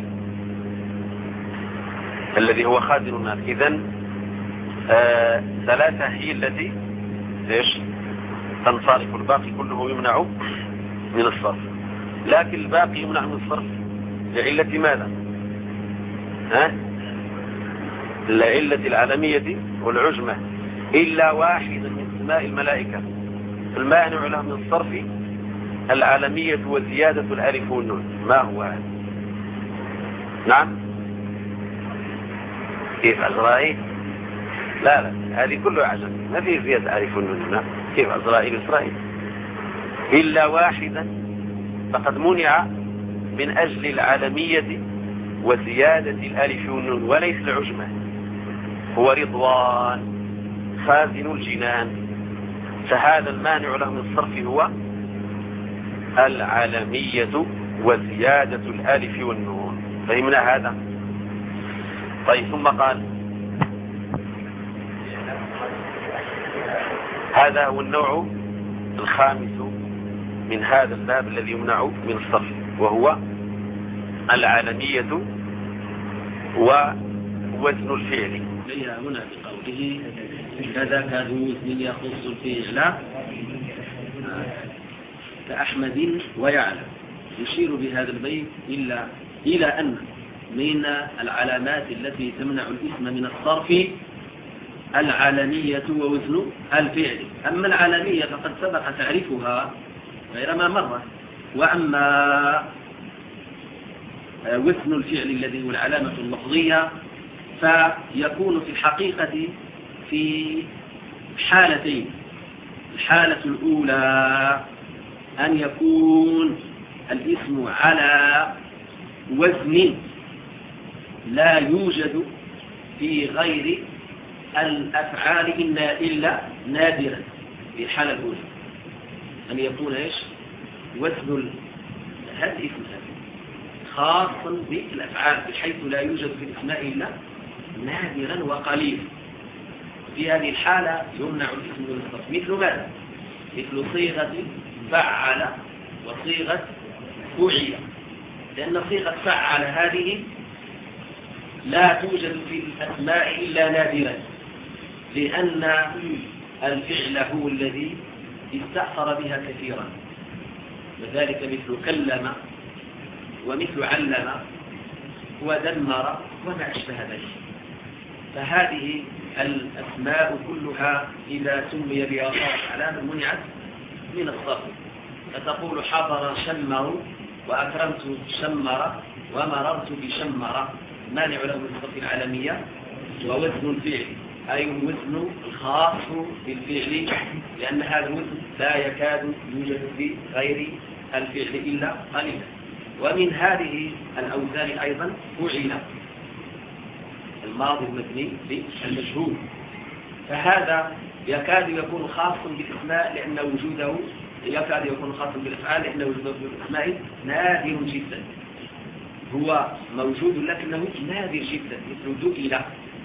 الذي هو خازن النار. إذن آه ثلاثة هي التي ايش تنصرف، الباقي كله يمنع من الصرف. لكن الباقي يمنع من الصرف لعلة ماذا؟ ها؟ لعلة العالمية والعجمة. إلا واحد من اسماء الملائكة المانع له من الصرف العالمية وزيادة الألف والنون. ما هو هذا؟ نعم كيف عزرائيل؟ لا لا هذه كله عجم، ما فيه زيادة ألف والنون. نعم كيف عزرائيل إسرائيل؟ إلا واحدا فقد منع من أجل العالمية وزيادة الألف والنون وليس العجمة، هو رضوان خازن الجنان، فهذا المانع له من الصرف هو العالمية وزيادة الألف والنون. فهمنا هذا؟ طيب ثم قال هذا هو النوع الخامس من هذا الباب الذي يمنع من الصرف، وهو العالمية ووزن الفعل. ليها هنا بقوله كذا ذو وزن يخص الفعل كأحمد ويعلم، يشير بهذا البيت إلا إلى أن من العلامات التي تمنع الاسم من الصرف العالمية ووزن الفعل. أما العالمية فقد سبق تعريفها غير ما مرة، وأما وزن الفعل الذي هو العلامة اللفظية فيكون في الحقيقة في حالتين. الحالة الأولى أن يكون الاسم على وزن لا يوجد في غير الأفعال إلا نادرا. في الحالة الأولى أن يكون إيش وزن هذا الاسم خاصا بالأفعال بحيث لا يوجد في الأسماء إلا نادرا وقليلا. في هذه الحالة يمنع الاسم من الصرف. مثل ماذا؟ مثل صيغة فعل وصيغة فعل، لأن صيغة فعل هذه لا توجد في الأسماء إلا نادرا، لأن الفعل هو الذي استأثر بها كثيرا، وذلك مثل كلم ومثل علم ودمر وما أشبه ذلك. فهذه الأسماء كلها إذا سمي بها صارت علامة منعت من الصرف. فتقول حضر شمر وأكرمت شمر ومررت بشمر، مانع له من الصرف العالمية. ووزن الفعل أي الوزن الخاص بالفعل، لأن هذا الوزن لا يكاد يوجد في غير الفعل إلا قليلا. ومن هذه الأوزان أيضا فعل الماضي المبني بالمجهول، فهذا يكاد يكون خاصا بالاسماء لأن وجوده يكاد يكون خاصا بالافعال لأن وجوده بالاسماء نادر جدا. هو موجود لكنه نادر جدا، مثل دئل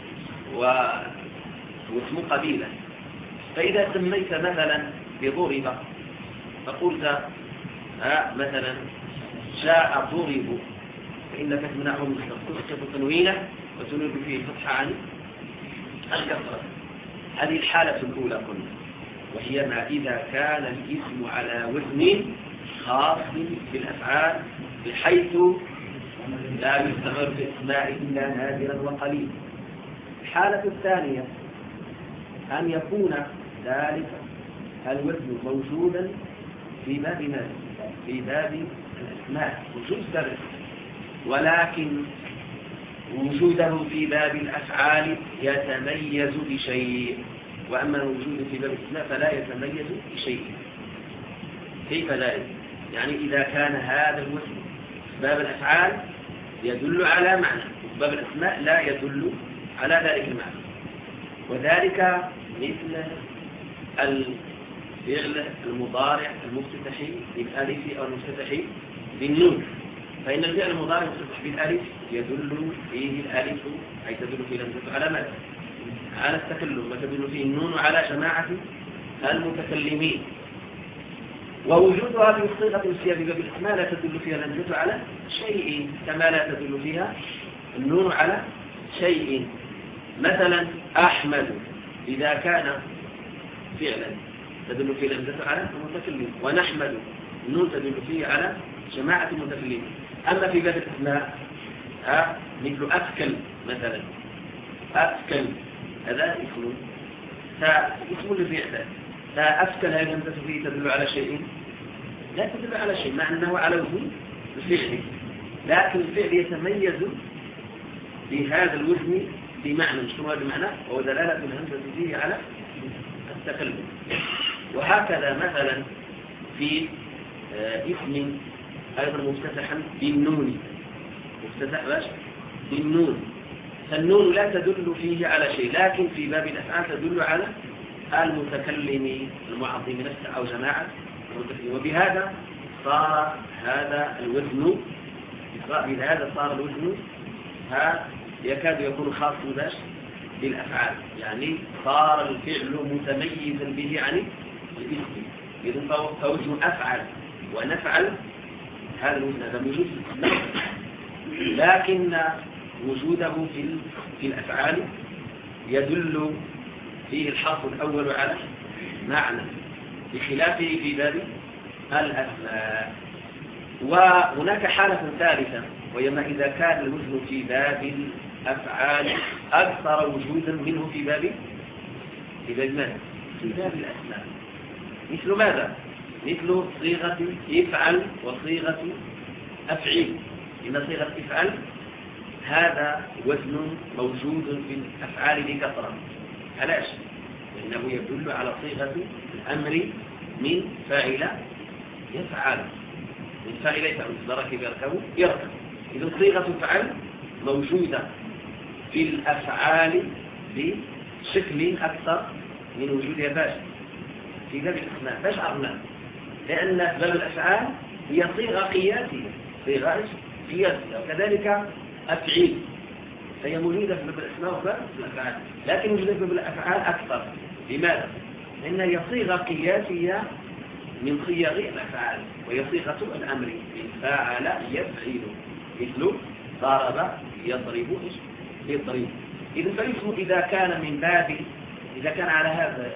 واسم قبيلة. فإذا سميت مثلا بضرب فقلت آه مثلا جاء ضرب، فإنك تمنعه من تسقط تنوينه وتنوين فيه فتحة عن الكسرة. هذه الحالة الأولى كلها، وهي ما إذا كان الاسم على وزن خاص بالأفعال بحيث لا يستمر في الاسماء إلا نادرا وقليلا. الحالة الثانية أن يكون ذلك الوزن موجودا في باب ماذا؟ في باب الأسماء وجود ذلك، ولكن وجوده في باب الأفعال يتميز بشيء، وأما الوجود في باب الأسماء فلا يتميز بشيء. كيف ذلك؟ يعني إذا كان هذا الوزن في باب الأفعال يدل على معنى، وفي باب الأسماء لا يدل على ذلك المعنى. وذلك مثل الفعل المضارع المفتتح بالألف أو المفتتح بالنون. فإن الفعل المضارع المفتتح بالألف يدل فيه الألف أي تدل فيه الأمثلة على ماذا؟ على التكلم، وتدل فيه النون على جماعة المتكلمين. ووجودها في الصيغة الأنثية في باب الأسماء لا تدل فيها الأمثلة على شيء، كما لا تدل فيها النون على شيء. مثلا أحمد إذا كان فعلا تدل فيه الأمثلة على المتكلم، ونحمد النون تدل فيه على جماعة المتكلمين. أما في باب الأسماء أه مثل أفكل مثلا، أفكل هذا اسم اسم للفعل. فأفكل هذه الأمثلة فيه تدل على شيء؟ لا تدل على شيء، مع أنه على وزن الفعل، لكن الفعل يتميز بهذا الوزن بمعنى، مش هو بمعنى، وهو دلالة الهمزة فيه على التكلم. وهكذا مثلا في اسم أيضا مفتتحا بالنون، مفتتح باش بالنون، فالنون لا تدل فيه على شيء، لكن في باب الأفعال تدل على المتكلم المعظم نفسه أو جماعة المتكلم. وبهذا صار هذا الوزن بهذا صار الوزن ها يكاد يكون خاص باش بالأفعال، يعني صار الفعل متميزا به عن الاسم. إذن فوزن أفعل ونفعل هذا الوزن هذا موجود في الاسم، لكن وجوده في في الأفعال يدل فيه الحرف الأول على معنى، بخلافه في باب الأسماء. وهناك حالة ثالثة، وهي ما إذا كان الوزن في باب الأفعال أكثر وجودا منه في باب في باب ماذا؟ في باب الأسماء. مثل ماذا؟ مثل صيغة افعل وصيغة أفعيل. إن صيغة افعل هذا وزن موجود في الأفعال بكثرة. علاش؟ لأنه يدل على صيغة الأمر من فاعل يفعل، من فاعل يفعل، ضرك يركب يركب. إذا صيغة فعل موجودة في الأفعال بشكل أكثر من وجودها باش في باب الأسماء. باش عرفنا؟ لأن باب الأفعال هي صيغة قياسية، صيغة قياسية، وكذلك أفعيل فهي موجودة في باب الأسماء وباب الأفعال، لكن موجودة في باب الأفعال أكثر. لماذا؟ لأن هي صيغة قياسية من صيغ الأفعال، وهي صيغة الأمر من فاعل يفعل، مثل ضرب يضرب يضرب. إذا فالاسم إذا كان من باب إذا كان على هذا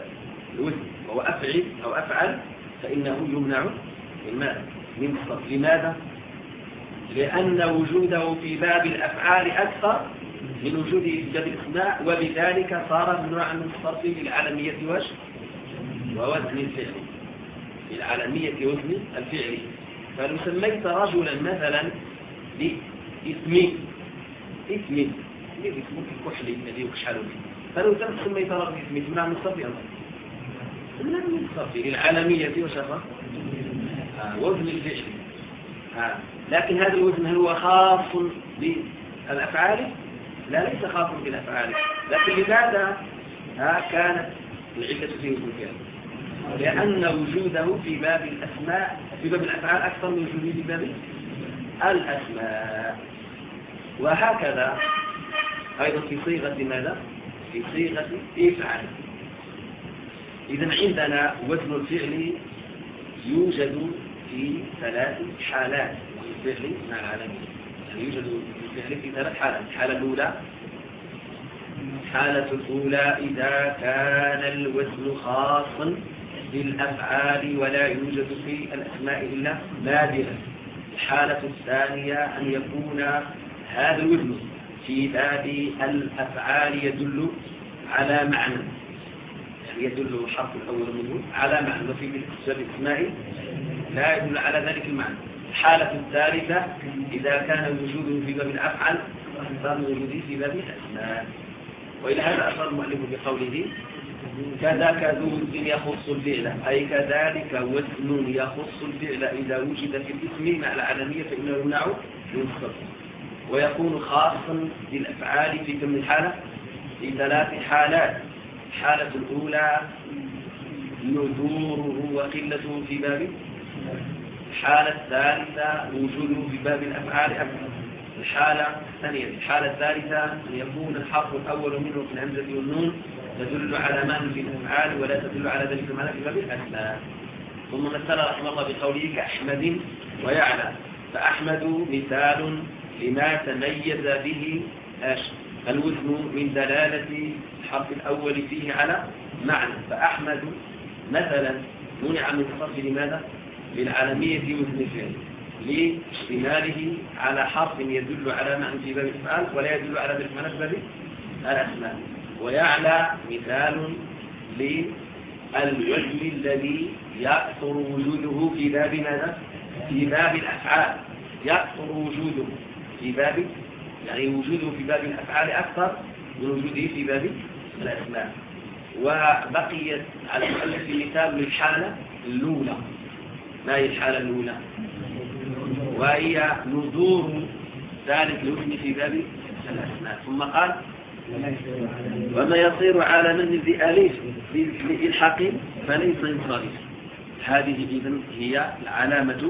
الوزن وهو أفعل أو أفعل فإنه يمنع من الصرف. لماذا؟ لأن وجوده في باب الأفعال أكثر من وجوده في باب الأسماء، وبذلك صار ممنوعا من الصرف للعالمية وجه ووزن الفعل، للعالمية وزن الفعل. فلو سميت رجلا مثلا باسم اسم اسمك الكحلي الذي يكحل به، فلو سميت رجل اسم تمنع من الصرف أمر تمنع من الصرف للعالمية وشرف آه وزن الفعل. آه. لكن هذا الوزن هل هو خاص بالأفعال؟ لا، ليس خاص بالأفعال. لكن لماذا آه كانت العلة في وزن الفعل؟ لأن وجوده في باب الأسماء في باب الأفعال أكثر من وجوده في باب الأسماء. وهكذا أيضا في صيغة ماذا؟ في صيغة إفعال. إذن عندنا وزن الفعل يوجد في ثلاث حالات. وزن الفعل مع العالمية يعني يوجد في الفعل في ثلاث حالات. الحالة الأولى الحالة الأولى إذا كان الوزن خاصا بالأفعال ولا يوجد في الأسماء إلا نادرا. الحالة الثانية أن يكون هذا الوزن في باب الأفعال يدل على معنى، يعني يدل الحرف الأول منه على معنى، وفي باب الأسماء لا يدل على ذلك المعنى. الحالة الثالثة إذا كان وجوده في باب الأفعال أكثر من وجوده في باب الأسماء. وإلى هذا أشار المؤلف بقوله كذاك ذو وزن يخص الفعل، أي كذلك وزن يخص الفعل إذا وجد في الاسم مع العالمية فإنه يمنع من الصرف، ويكون خاصا بالأفعال في كم حالة؟ في ثلاث حالات. الحالة الأولى ندوره وقلته في باب. الحالة الثالثة وجوده في باب الأفعال أكثر. الحالة الثانية الحالة الثالثة أن يكون الحرف الأول منه في الهمزة والنون تدل على معنى في الأفعال ولا تدل على ذلك المعنى في باب الأسماء. ثم مثل رحمه الله بقوله كأحمد ويعلى، فأحمد مثال لما تميز به الوزن من دلالة الحرف الأول فيه على معنى. فأحمد مثلا منع من الصرف لماذا؟ للعالمية في وزن الفعل، لاشتماله على حرف يدل على معنى في باب الأفعال ولا يدل على ذلك المعنى في باب الأسماء. ويعلى مثال للوزن الذي يأثر وجوده في باب ماذا؟ في باب الأفعال، يأثر وجوده في باب يعني وجوده في باب الأفعال أكثر من وجوده في باب الأسماء. وبقيت على المؤلف مثال للحالة الأولى. ما هي الحالة الأولى؟ وهي ندور ذلك الوزن في باب الأسماء. ثم قال وما يصير على من ذي أليف بالإلحاق فليس ينصرف. هذه إذن هي العلامة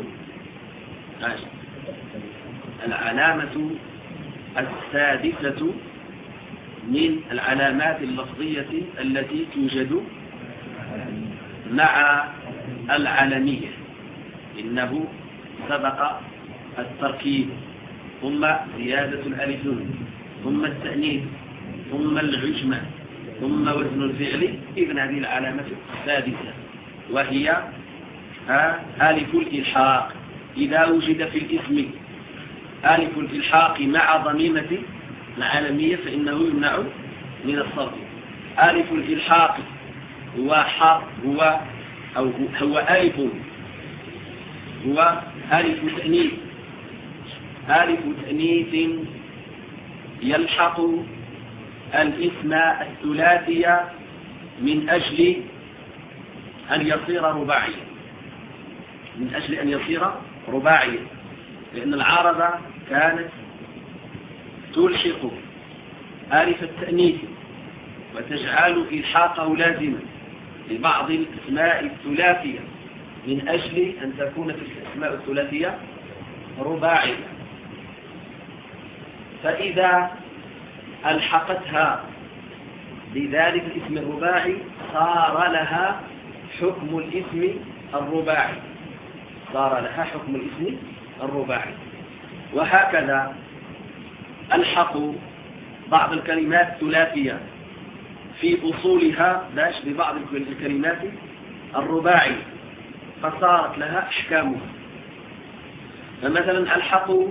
العلامة السادسة من العلامات اللفظية التي توجد مع العالمية. إنه سبق التركيب ثم زيادة الألف ثم التأنيث ثم العجمة ثم وزن الفعل. إذن هذه العلامة السادسة وهي ألف الإلحاق. إذا وجد في الاسم ألف الإلحاق مع ضميمة العالمية فإنه يمنع من الصرف. ألف الإلحاق هو حرف هو أو هو ألف هو ألف تأنيث ألف تأنيث يلحق الاسم الثلاثي من أجل أن يصير رباعيا من أجل أن يصير رباعيا لأن العربة كانت تلحق ألف التأنيث وتجعل إلحاقه لازما لبعض الأسماء الثلاثية من أجل أن تكون في الأسماء الثلاثية رباعية. فإذا ألحقتها بذلك الاسم الرباعي صار لها حكم الاسم الرباعي صار لها حكم الاسم الرباعي. وهكذا ألحقوا بعض الكلمات الثلاثية في أصولها باش ببعض الكلمات الرباعية فصارت لها أحكامها. فمثلا الحقوا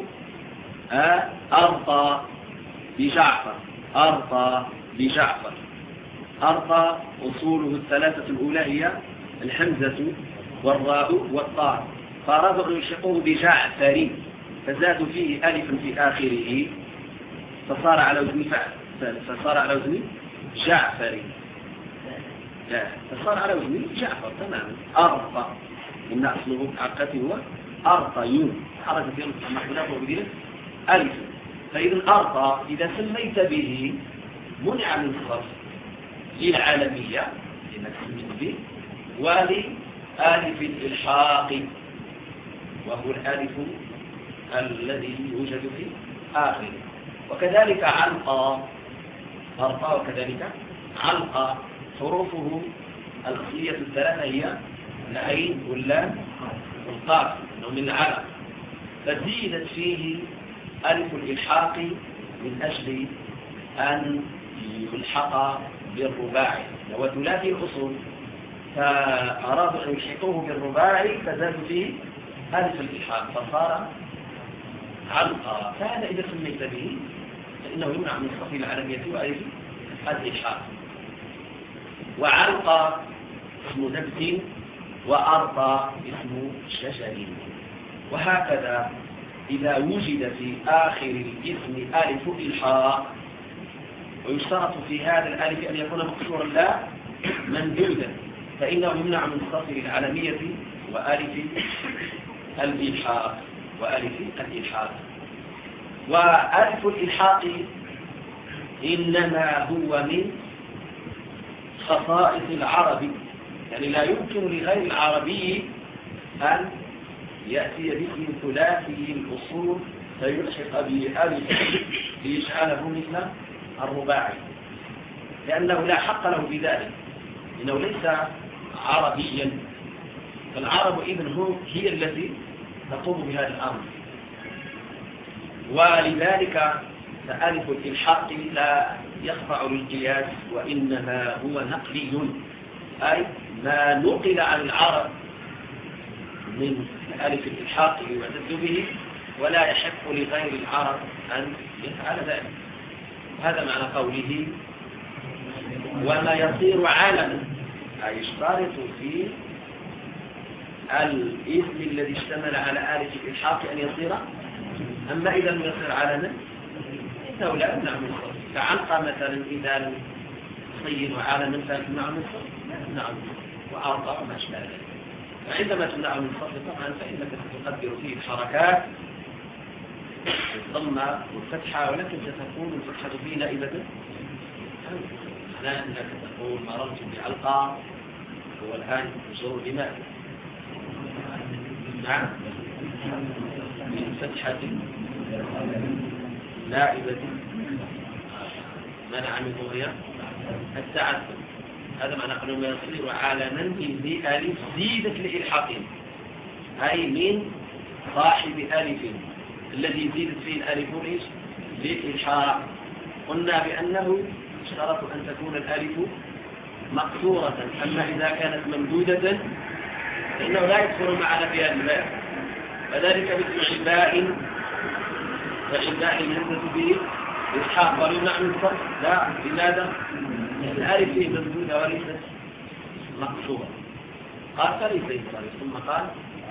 أرطى بجعفر، أرطى بجعفر. أرطى أصوله الثلاثة الأولى هي الحمزة والراء والطاء، فأرادوا أن يلحقوه بجعفر فزادوا فيه ألفا في آخره فصار على وزن فعل، فصار على وزن جعفر، لا فصار على وزن جعفر تماما. أرطى إن أصله عقته هو أرطيون، حركة في المحمولات وبدينه ألف. فإذا أرطى إذا سميت به منع من الصرف للعالمية لما سميت به، ولآلف الإلحاق وهو الآلف الذي يوجد في آخره. وكذلك علقى، أرطى وكذلك علقى، حروفه الأصلية الثلاثة هي العين واللام والقاف من العلق، فزيدت فيه ألف الإلحاق من أجل أن يلحق بالرباعي وثلاثي الأصول، فأرادوا أن يلحقوه بالرباعي فزادوا فيه ألف الإلحاق فصار علقى. فهذا إذا سميت به فإنه يمنع من الصف العالمية وألف الإلحاق. وعلقى اسم نبت، وأرطى اسم شجر. وهكذا إذا وجد في آخر الاسم ألف إلحاق، ويشترط في هذا الألف أن يكون مقصورا لا ممدودا، فإنه يمنع من الصرف العالمية وألف الإلحاق وألف الإلحاق. وألف الإلحاق إنما هو من خصائص العرب، يعني لا يمكن لغير العربي أن يأتي باسم ثلاثي الأصول فيلحق به ألف ليجعله مثل الرباعي، لأنه لا حق له بذلك، إنه ليس عربيا. فالعرب إذن هو هي التي تقوم بهذا الأمر، ولذلك فألف الإلحاق لا يخضع للقياس، وإنما هو نقلي، أي ما نقل عن العرب من ألف الإلحاق يعتد به، ولا يحق لغير العرب أن يفعل ذلك. هذا معنى قوله وما يصير علما، أي يشترط في الاسم الذي اشتمل على ألف الإلحاق أن يصير، أما إذا لم يصير علما إنه لا يمنع من الصرف. كعنقى مثلا إذا صين علما فيمنع من الصرف، لا يمنع من الصرف، وأرطى وما أشبه ذلك. فعندما تمنع من الصرف طبعا فإنك ستقدر فيه الحركات الضمة والفتحة، ولكن ستكون الفتحة فيه نائبة لا أنك تقول مررت بعلقة هو الآن مجرور بماء، نعم، من فتحة نائبة منع من ظهرها التعدد. هذا معنى أنه ما يصير علما بألف زيدت لإلحاقه، أي من صاحب ألف الذي زيدت فيه الألف للإلحاق. قلنا بأنه اشترط أن تكون الألف مقصورة، أما إذا كانت ممدودة فإنه لا يدخل معنا في هذا الباب، وذلك مثل عباء، فعباء ينزل به إلحاق ويمنع من الصرف، لا، لماذا؟ الألف هي ممدودة وليست مقصورة. قال فليس ينصرف، ثم قال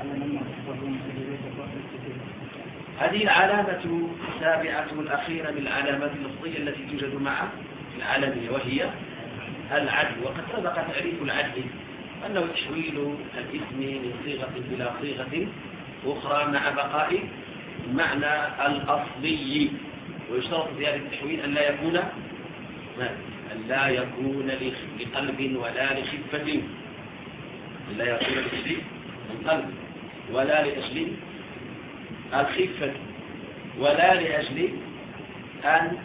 هذه العلامة السابعة والأخيرة من العلامات اللفظية التي توجد مع العالمية، وهي العدل. وقد سبق تعريف العدل أنه تحويل الاسم من صيغة إلى صيغة أخرى مع بقاء المعنى الأصلي، ويشترط في هذا التحويل أن لا يكون أن لا يكون لقلب ولا لخفة، أن لا يكون لأجل القلب ولا لأجل الخفة ولا لأجل أن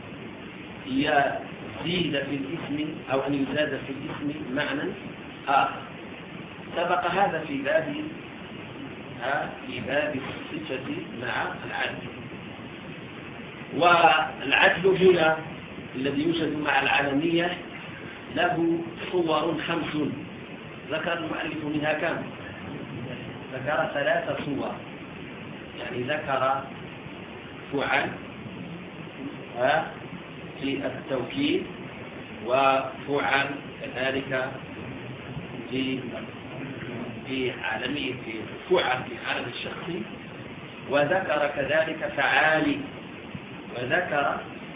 يزيد في الاسم أو أن يزاد في الاسم معنى آخر. سبق هذا في باب في باب الصفة مع العدل. والعدل هنا الذي يوجد مع العالمية له صور خمس، ذكر المؤلف منها كم؟ ذكر ثلاث صور، يعني ذكر فعل في التوكيد، وفعل كذلك في في عالمية في فعل في عالم الشخصي، وذكر كذلك فعالي، وذكر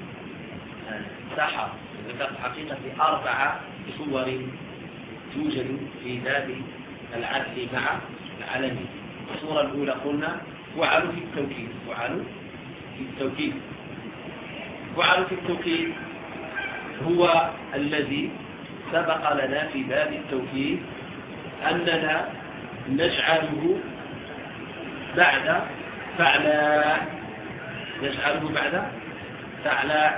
سحر. ذكر الحقيقة في أربع صور توجد في باب العدل مع العالمي. الصورة الأولى قلنا فعل في التوكيد، فعل في التوكيد فعل في التوكيد هو الذي سبق لنا في باب التوكيد أننا نجعله بعد فعلا، نجعله بعد فعلا،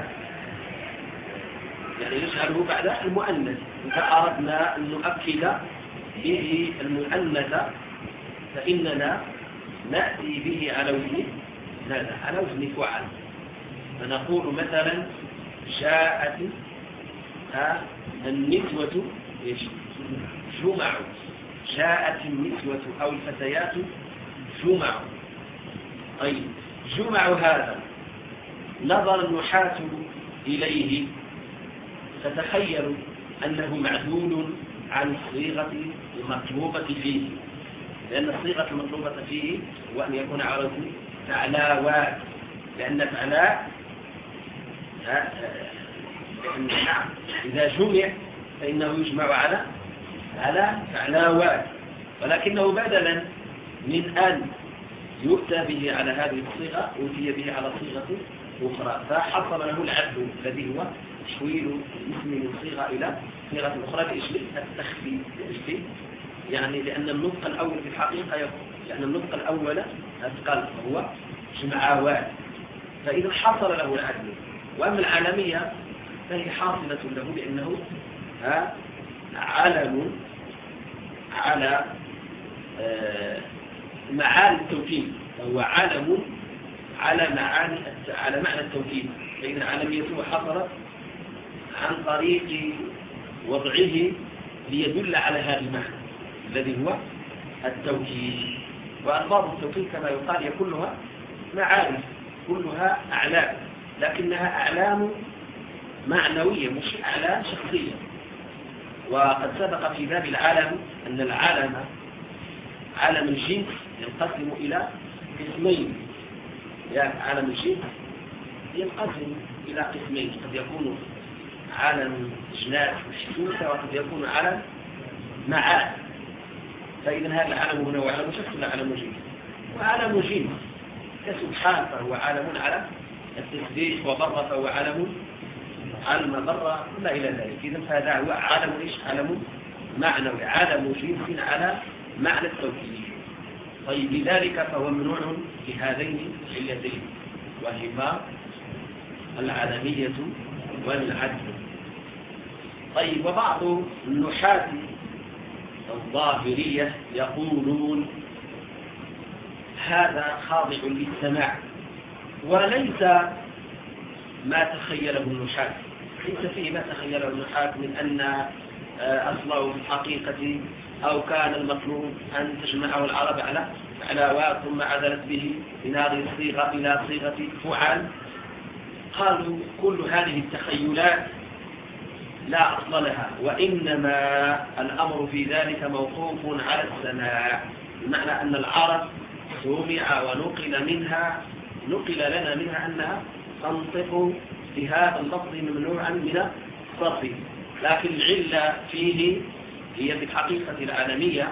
يعني نجعله بعد المؤنث. إذا أردنا أن نؤكد به المؤنث فإننا نأتي به على وزن ماذا؟ على وزن فعل. فنقول مثلا جاءت النسوة جمع، جاءت النسوة أو الفتيات جمع. طيب جمع هذا نظر النحاة إليه فتخيلوا أنه معدول عن الصيغة المطلوبة فيه، لأن الصيغة المطلوبة فيه هو أن يكون على وزن فعلاوات، لأن فعلاء نعم إذا جمع فإنه يجمع على على فعلاوات، ولكنه بدلا من أن يؤتى به على هذه الصيغة أوتي به على صيغة أخرى، فحصل له العدل الذي هو تحويل الاسم من صيغة إلى صيغة أخرى بإجل التخفيف، بإجل يعني لأن النطق الأول في الحقيقة يقول لأن النطق الأول أثقل هو جمعوات، فإذا حصل له العدل. وأما العالمية فهي حاصلة له لأنه علم على معاني التوكيد، فهو علم على معاني على معنى التوكيد، فإن عالميته حصلت عن طريق وضعه ليدل على هذا المعنى الذي هو التوكيد. وألفاظ التوكيد كما يقال هي كلها معاني، كلها أعلام، لكنها أعلام معنوية مش أعلام شخصية. وقد سبق في باب العالم أن العالم عالم الجنس ينقسم إلى قسمين، يعني عالم الجنس ينقسم إلى قسمين، قد يكون عالم جناس محسوسة وقد يكون عالم معاد. فإذا هذا العالم هنا هو عالم شخص ولا عالم جنس؟ وعالم جنس كسبحان فهو عالم على التسبيح، وبر فهو عالم على ما بر لا إلى ذلك. إذن فهذا هو عالم إيش؟ عالم معنوي، عالم جنس على معنى التوكيد. طيب لذلك فهو ممنوع في هذين العلتين وهما العالمية والعدل. طيب وبعض النحاة الظاهرية يقولون هذا خاضع للسماع وليس ما تخيله النحاة، ليس فيه ما تخيله النحاة من أن أصله في الحقيقة أو كان المطلوب أن تجمعه العرب على علاوات ثم عدلت به من هذه الصيغة إلى صيغة فعل. قالوا كل هذه التخيلات لا أصل لها، وإنما الأمر في ذلك موقوف على السماع، بمعنى أن العرب سمع ونقل منها نقل لنا منها أنها تنطق بهذا اللفظ ممنوعا من الصرف، لكن العلة فيه هي في الحقيقة العالمية،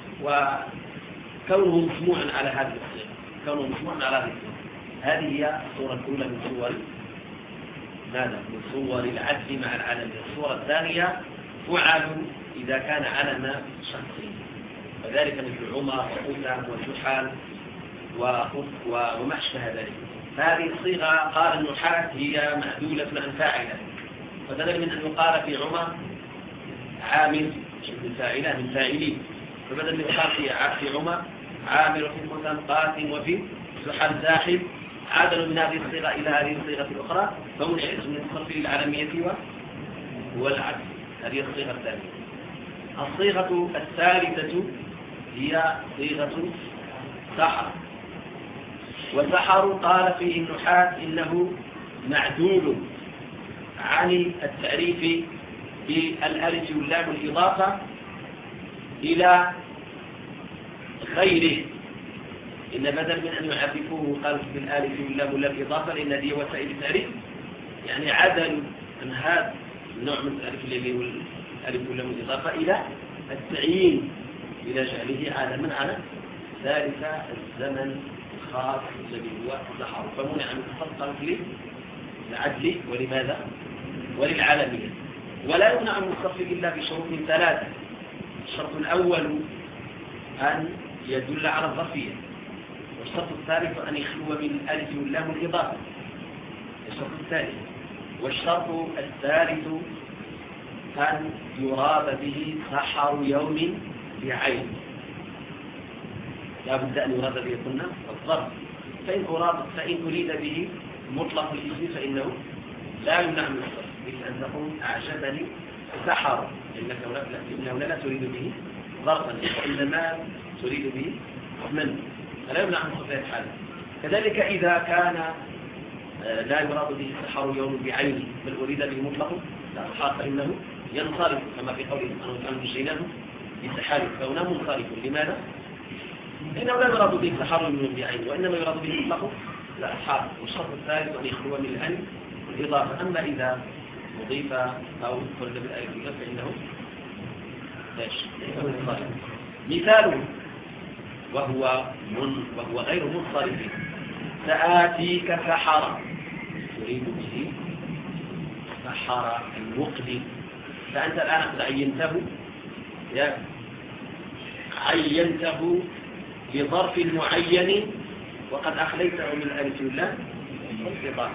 وكونه مسموعا على هذه الصيغة، كونه مسموعا على هذه الصيغة. هذه هي الصورة الأولى من صور ماذا؟ من صور العدل مع العالمية. الصورة الثانية فعل إذا كان علم شخصي، وذلك مثل عمر وأسام وجحال وما أشبه ذلك. هذه الصيغة قال النحاة هي معدولة عن فاعلة، فبدل من أن يقال في عمر عامل من فاعلة من فاعلين، فبدل من يقال في عمر عامل وفي مسلم قاتل وفي جحال زاحف، عادلوا من هذه الصيغة إلى هذه الصيغة الأخرى، فمنع اسم من الصرف للعالمية والعدل. هذه الصيغة الثانية. الصيغة الثالثة هي صيغة سحر. وسحر قال فيه النحاة إنه معدول عن التعريف بالألف واللام الإضافة إلى غيره، إن بدل من أن يعرفوه قال بالألف واللام واللام الإضافة لأن هذه وسائل التعريف، يعني عدل من هذا النوع من التعريف الذي هو الألف واللام الإضافة إلى التعيين، إلى جعله عالما على ذلك الزمن الخاص الذي هو السحر. فمنع من الخلق للعدل ولماذا؟ وللعالمية. ولا يمنع من الصرف إلا بشروط ثلاثة. الشرط الأول أن يدل على الظرفية، والشرط الثالث أن يخلو من الألف واللام الإضافة، الشرط الثالث. والشرط الثالث أن يراد به سحر يوم بعين، لا بد أن يراد به قلنا الظرف. فإن أراد فإن أريد به مطلق الاسم فإنه لا يمنع من الصرف، مثل أن تقول أعجبني سحر، إنه لا تريد به ظرفا وإنما تريد به من، فلا يمنع من الصرف هذا. كذلك إذا كان لا يراد به سحر يوم بعينه بل أريد به مطلق لا صحار فإنه ينصرف، كما في قوله أن نجيناه بسحار فهنا منصرف. لماذا؟ إنه لا يراد به سحر يوم بعينه وإنما يراد به مطلق لا صحار. والشرط الثالث أن يخلو من الألف الإضافة. أما إذا أضيف أو فرد بالألف فإنه منصرف. مثال وهو من وهو غير منصرف: سآتيك سحرا، تريد به سحر المقدم، فأنت الآن قد عينته عينته بظرف معين وقد أخليته من الألف واللام والإضافة.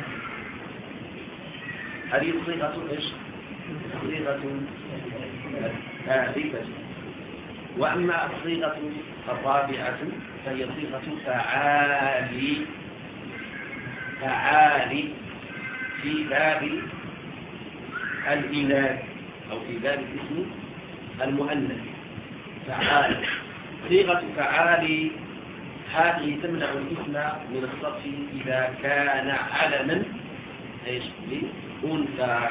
هذه صيغة إيش؟ صيغة ثالثة. وأما الصيغة الرابعة فهي صيغة فعالي فعالي في باب الإله أو في باب الاسم المؤنث. فعالي صيغة فعالي هذه تمنع الاسم من الصرف إذا كان علما ايش لأنثى،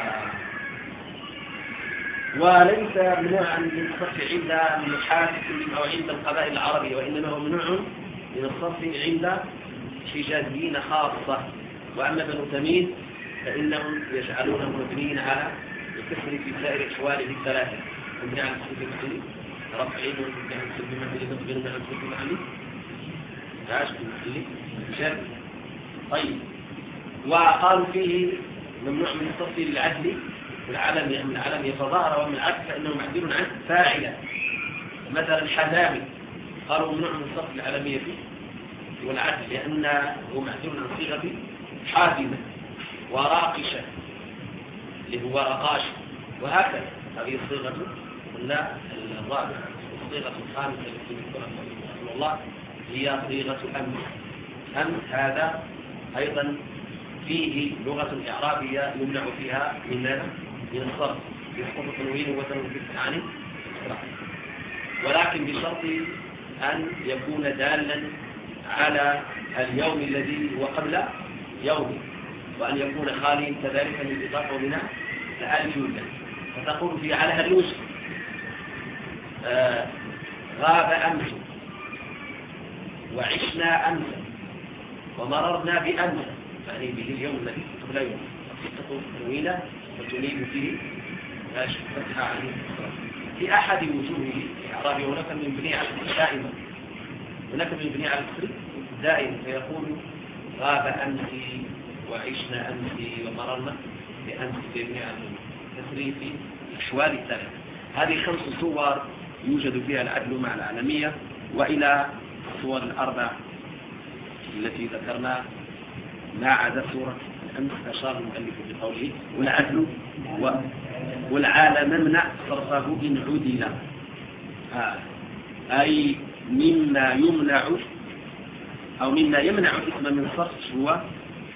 وليس ممنوعا من الصرف عند محاكم أو عند القبائل العربية، وإنما هو ممنوع من الصرف عند حجازيين خاصة. وأما بنو تميم فإنهم يجعلونه مبنيين على الكسر في سائر أحواله الثلاثة، مبني على الكسر في محل رفع ومبني على الكسر في محل نصب ومبني على الكسر في محل عاش في محل جر. طيب، وقالوا فيه ممنوع من الصرف للعدل والعلم، يعني من العلم يتظاهر ومن العدل فإنه معدل عن فاعلا. مثلا الحزامي قالوا ممنوع من الصرف للعلمية فيه والعدل لأنه معدل عن صيغة حازمة وراقشة اللي هو رقاشة، وهكذا. هذه الصيغة قلنا الرابعة. الصيغة الخامسة التي ذكرها رحمه الله هي صيغة أمس. أمس هذا أيضا فيه لغة إعرابية يمنع فيها من من الصرف يحكم التنوين وتنوين في التعاني، ولكن بشرط أن يكون دالا على اليوم الذي هو قبل يومه، وأن يكون خاليا كذلك من الإضافة ومن الألف واللام. فتقول في على هالوجه آه غاب أمس وعشنا أمس ومررنا بأمس، يعني به اليوم الذي قبل يوم، تقول تنوينه وتنيب فيه فتحة عليه في أحد وجوهه إعرابي. هناك من يبني على الكسر دائما، هناك من يبني على الكسر دائما، فيقول غاب أمسي وعشنا أمسي ومررنا بأمس، يبني على الكسر في الأحوال الثلاثة. هذه خمس صور يوجد فيها العدل مع العالمية، وإلى الصور الأربع التي ذكرنا ما عدا سورة الأمس أشار المؤلف بقوله والعدل والعالم منع صرفه إن عدل، آه. أي مما يمنع أو مما يمنع الاسم من صرف هو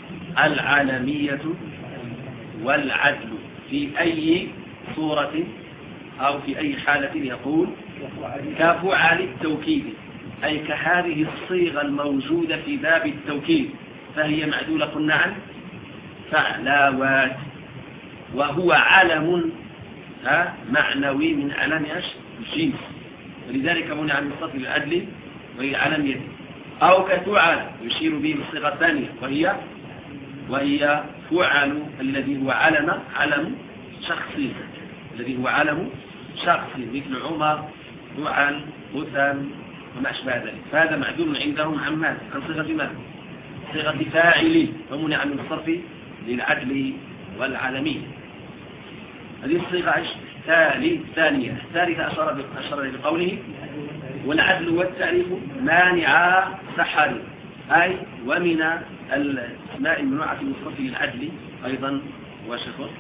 العالمية والعدل في أي صورة أو في أي حالة يقول كفعل التوكيد، أي كهذه الصيغة الموجودة في باب التوكيد، فهي معدولة قلنا عن فعلاوات، وهو علم معنوي من علم الجنس، ولذلك منع عن الصرف للعدل وهي علم يد. أو كفعل يشير به الصيغة الثانية وهي وهي فعل الذي هو علم علم شخصي، الذي هو علم شخصي مثل عمر فعل مثل وما أشبه ذلك، فهذا معدول عندهم عن ماذا؟ عن صيغة ماذا؟ صيغة فاعل، ومنع من الصرف للعدل والعالمية. هذه الصيغة الثانية. الثالثة أشار أشار بقوله والعدل والتعريف مانع سحر، أي ومن الأسماء الممنوعة من الصرف للعدل أيضا وشكر،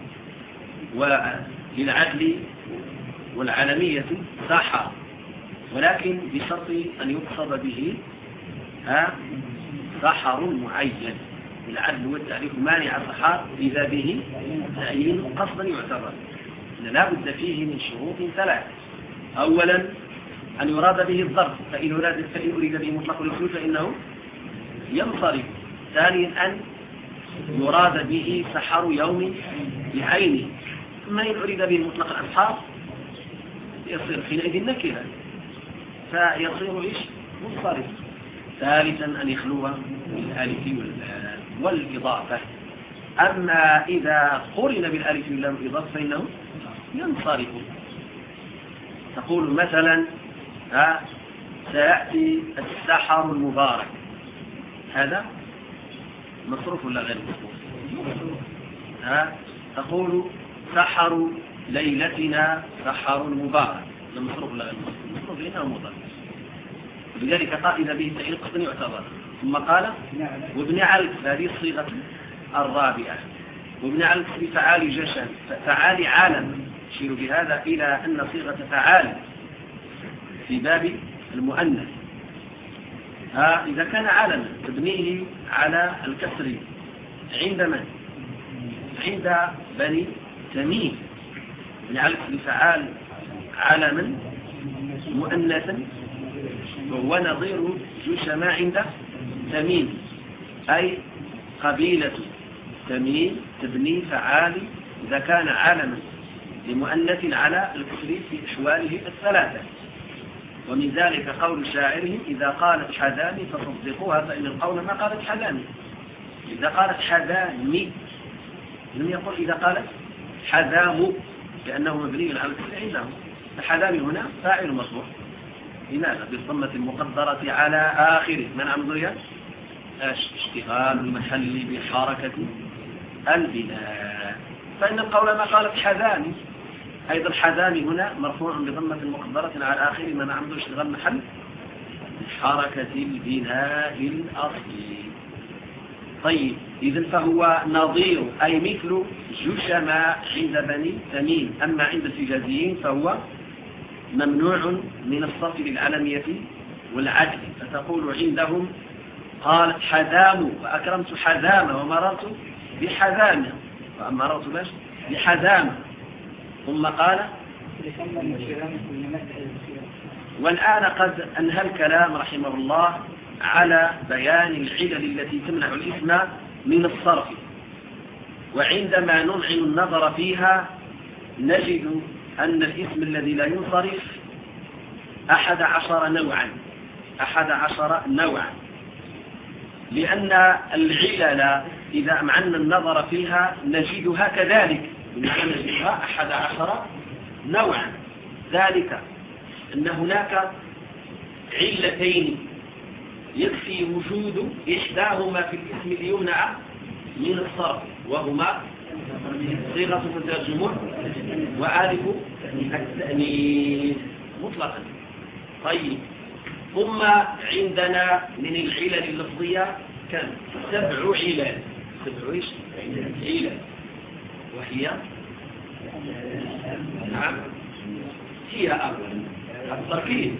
وللعدل والعالمية سحر، ولكن بشرط أن يقصد به ها سحر معين. العدل والتعريف مانع سحر إذا به تعيين قصدا يعتبر، لا بد فيه من شروط ثلاث. أولا أن يراد به الظرف، فإن أريد, فإن أريد به مطلق الوصول فإنه ينصرف. ثانيا أن يراد به سحر يوم بعينه، ثم إن أريد به مطلق الأسحار يصير حينئذ نكرة فيصير إيش منصرف. ثالثا أن يخلو بالألف والإضافة. أما إذا قرن بالألف واللام والإضافة فإنه ينصرف. تقول مثلا ها سيأتي السحر المبارك، هذا مصروف ولا غير مصروف؟ ها تقول سحر ليلتنا سحر المبارك، هذا مصروف ولا غير مصروف؟ مصروف لأنه مضاف، لذلك قال إذا به تعيين قصد يعتبر. ثم قال وابن علف، هذه الصيغة الرابعة، وابن علف بفعال جشن، فعال عالم، يشير بهذا إلى أن صيغة فعال في باب المؤنث ها إذا كان عالما تبنيه على الكسر عند من؟ عند بني تميم. ابن علف بفعال عالما مؤنثا وهو نظير جشم عند تميم، أي قبيلة تميم تبني فعال إذا كان عالما لمؤنث على الكسر في أحواله الثلاثة. ومن ذلك قول شاعرهم إذا قالت حذامي فصدقوها فإن القول ما قالت حذامي. إذا قالت حذامي لم يقل إذا قالت حذام، لأنه مبني على الكسر عندهم، فحذامي هنا فاعل مرفوع. لماذا؟ بالضمة المقدرة على آخره، من عمضيها اشتغال المحل بحركة البناء، فإن القول ما قالت حذامي. أيضا حذامي هنا مرفوع بضمة مقدرة على آخره، من عمض اشتغال محل بحركة البناء الأصلي. طيب إذن فهو نظير أي مثل جشم عند بني تميم. أما عند الحجازيين فهو ممنوع من الصرف للعلمية والعدل، فتقول عندهم قالت حذام فأكرمت حذام ومررت بحذام، ومررت باش بحذام. ثم قال والآن قد أنهى الكلام رحمه الله على بيان العلل التي تمنع الإثم من الصرف، وعندما نمعن النظر فيها نجد أن الاسم الذي لا ينصرف أحد عشر نوعا أحد عشر نوعا لأن العلل إذا أمعنا النظر فيها نجدها كذلك، نجدها أحد عشر نوعا. ذلك أن هناك علتين يكفي وجود إحداهما في الاسم ليمنع من الصرف، وهما صيغة منتهى الجموع وآلف التأنيث مطلقا. طيب ثم عندنا من العلل اللفظية كم؟ سبع علل. سبع ايش؟ علل، وهي نعم هي أولا التركيب،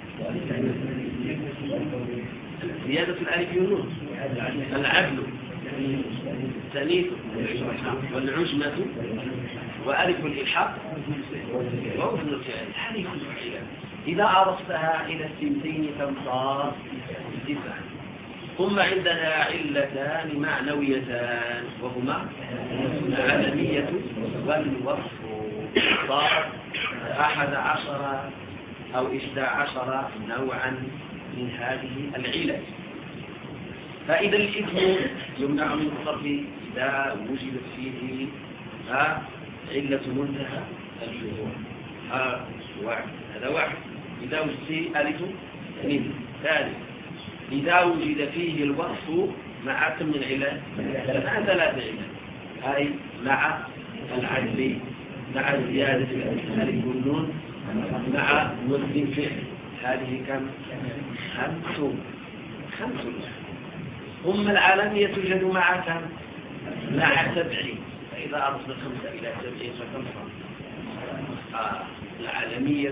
زيادة الألف والنون، العدل، التأنيث والعجمة وألف الإلحاق ووزن الفعل. هذه كلها علل. إذا عرفتها إلى السنتين فانصار تسعة. ثم عندنا علتان معنويتان وهما العلمية والوصف. صارت أحد عشر أو إحدى عشر نوعا من هذه العلل. فإذا الاسم يمنع من الصرف إذا وجدت فيه علة منتهى الجذور. هذا واحد هذا واحد إذا وجد فيه ألف اثنين. ثالث إذا وجد فيه الوصف مع كم من علة؟ مع ثلاث علل، أي مع العدل، مع زيادة الألف والنون، مع وزن الفعل. هذه كم؟ خمس خمس. ثم العالمية توجد مع كم؟ مع سبعين. فإذا أضفنا خمسة إلى سبعين فكم صار؟ آه. العالمية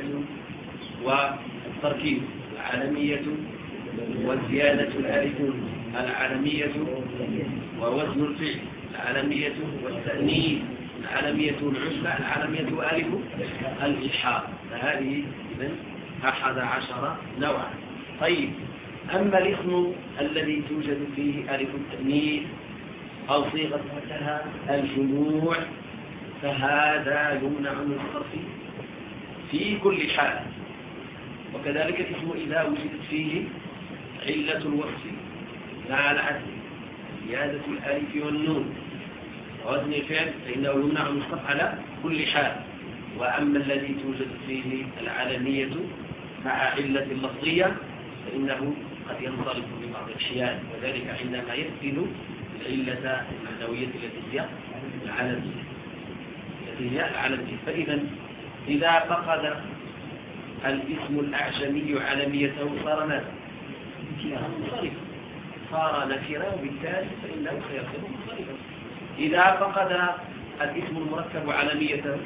والتركيب، العالمية وزيادة الألف، العالمية ووزن الفعل، العالمية والتأنيث، العالمية العشبة، العالمية وألف الإلحاق. فهذه إذن أحد عشر نوعا. طيب، أما الاسم الذي توجد فيه ألف التأنيث أو صيغة منتهى الجموع فهذا يمنع من الصرف في كل حال. وكذلك الاسم إذا وجدت فيه علة الوصف مع العدل، زيادة الألف والنون ووزن الفعل، فإنه يمنع من الصرف على كل حال. وأما الذي توجد فيه العلمية مع علة لفظية فإنه قد ينصرف في بعض الأحيان، وذلك عندما يفقد العلة المعنوية التي هي العلمية التي هي العلمية. فإذا إذا فقد الاسم الأعجمي علميته صار ماذا؟ منصرفا، صار نكرا، وبالتالي فإنه سيصير منصرفا. إذا فقد الاسم المركب علميته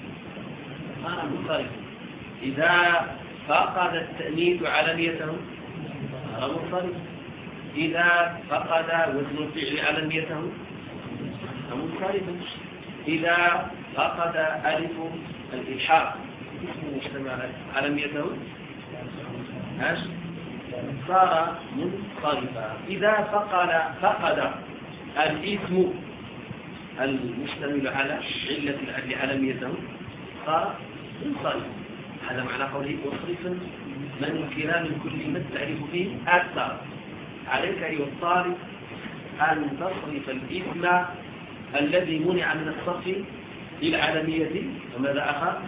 صار منصرفا. إذا فقد التأنيث علميته صار منصرفا. إذا فقد وزن الفعل علميته صار منصرفا. إذا فقد ألف الإلحاق اسم مجتمع علميته صار منصرفا. إذا فقد فقد الاسم المشتمل على علة العدل علميته صار منصرفا. هذا معنى قوله مصرفا من كلام كل ما تعرف فيه أكثر. عليك أيها الطالب أن تصرف الاسم الذي منع من الصرف للعلمية وماذا آخر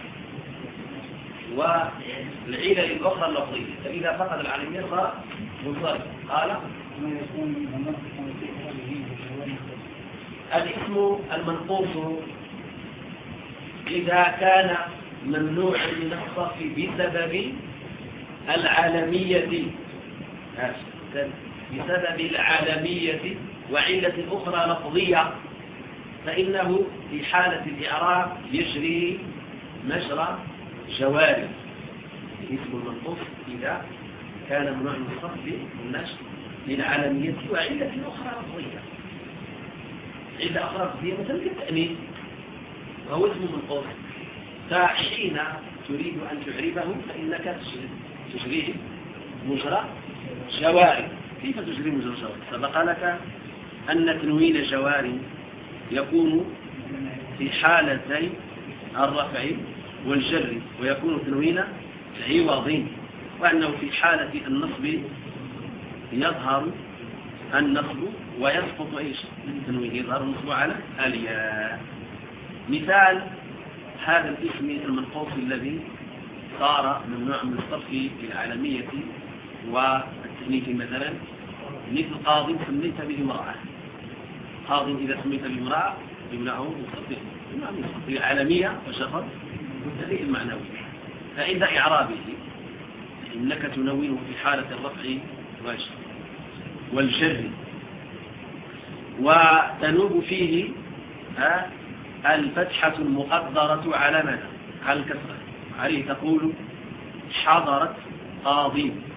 والعلل الأخرى اللفظية. فإذا فقد العلمية صار منصرف. قال الاسم المنقوص إذا كان ممنوعا من الصرف بسبب العالمية بسبب العالمية وعلة أخرى لفظية فإنه في حالة الإعراب يجري مجرى جواري. الاسم المنقوص إذا كان ممنوعا من الصرف بالنشر للعالمية وعلة أخرى لفظية. علة أخرى لفظية مثل التأنيث وهو اسم منقوص، فحين تريد أن تعربه فإنك تجريه مجرى جواري. كيف تجري مجرى جواري؟ سبق لك أن تنوين جواري يكون في حالتي الرفع والجر، ويكون تنوين عوض، وأنه في حالة النصب يظهر النصب ويسقط ايش التنوين، يظهر النصب على الياء. مثال هذا الاسم المنقوص الذي صار ممنوع من الصرف للعالمية والتثنيث، مثلا مثل قاض سميت به امرأة. قاض إذا سميت به امرأة يمنعه من الصرف للعالمية وشرط التثنيث المعنوي. فعند إعرابه إنك تنونه في حالة الرفع والجر، وتنوب فيه الفتحة المقدرة على ماذا؟ على الكسرة. عليه تقول حضرت قاضي،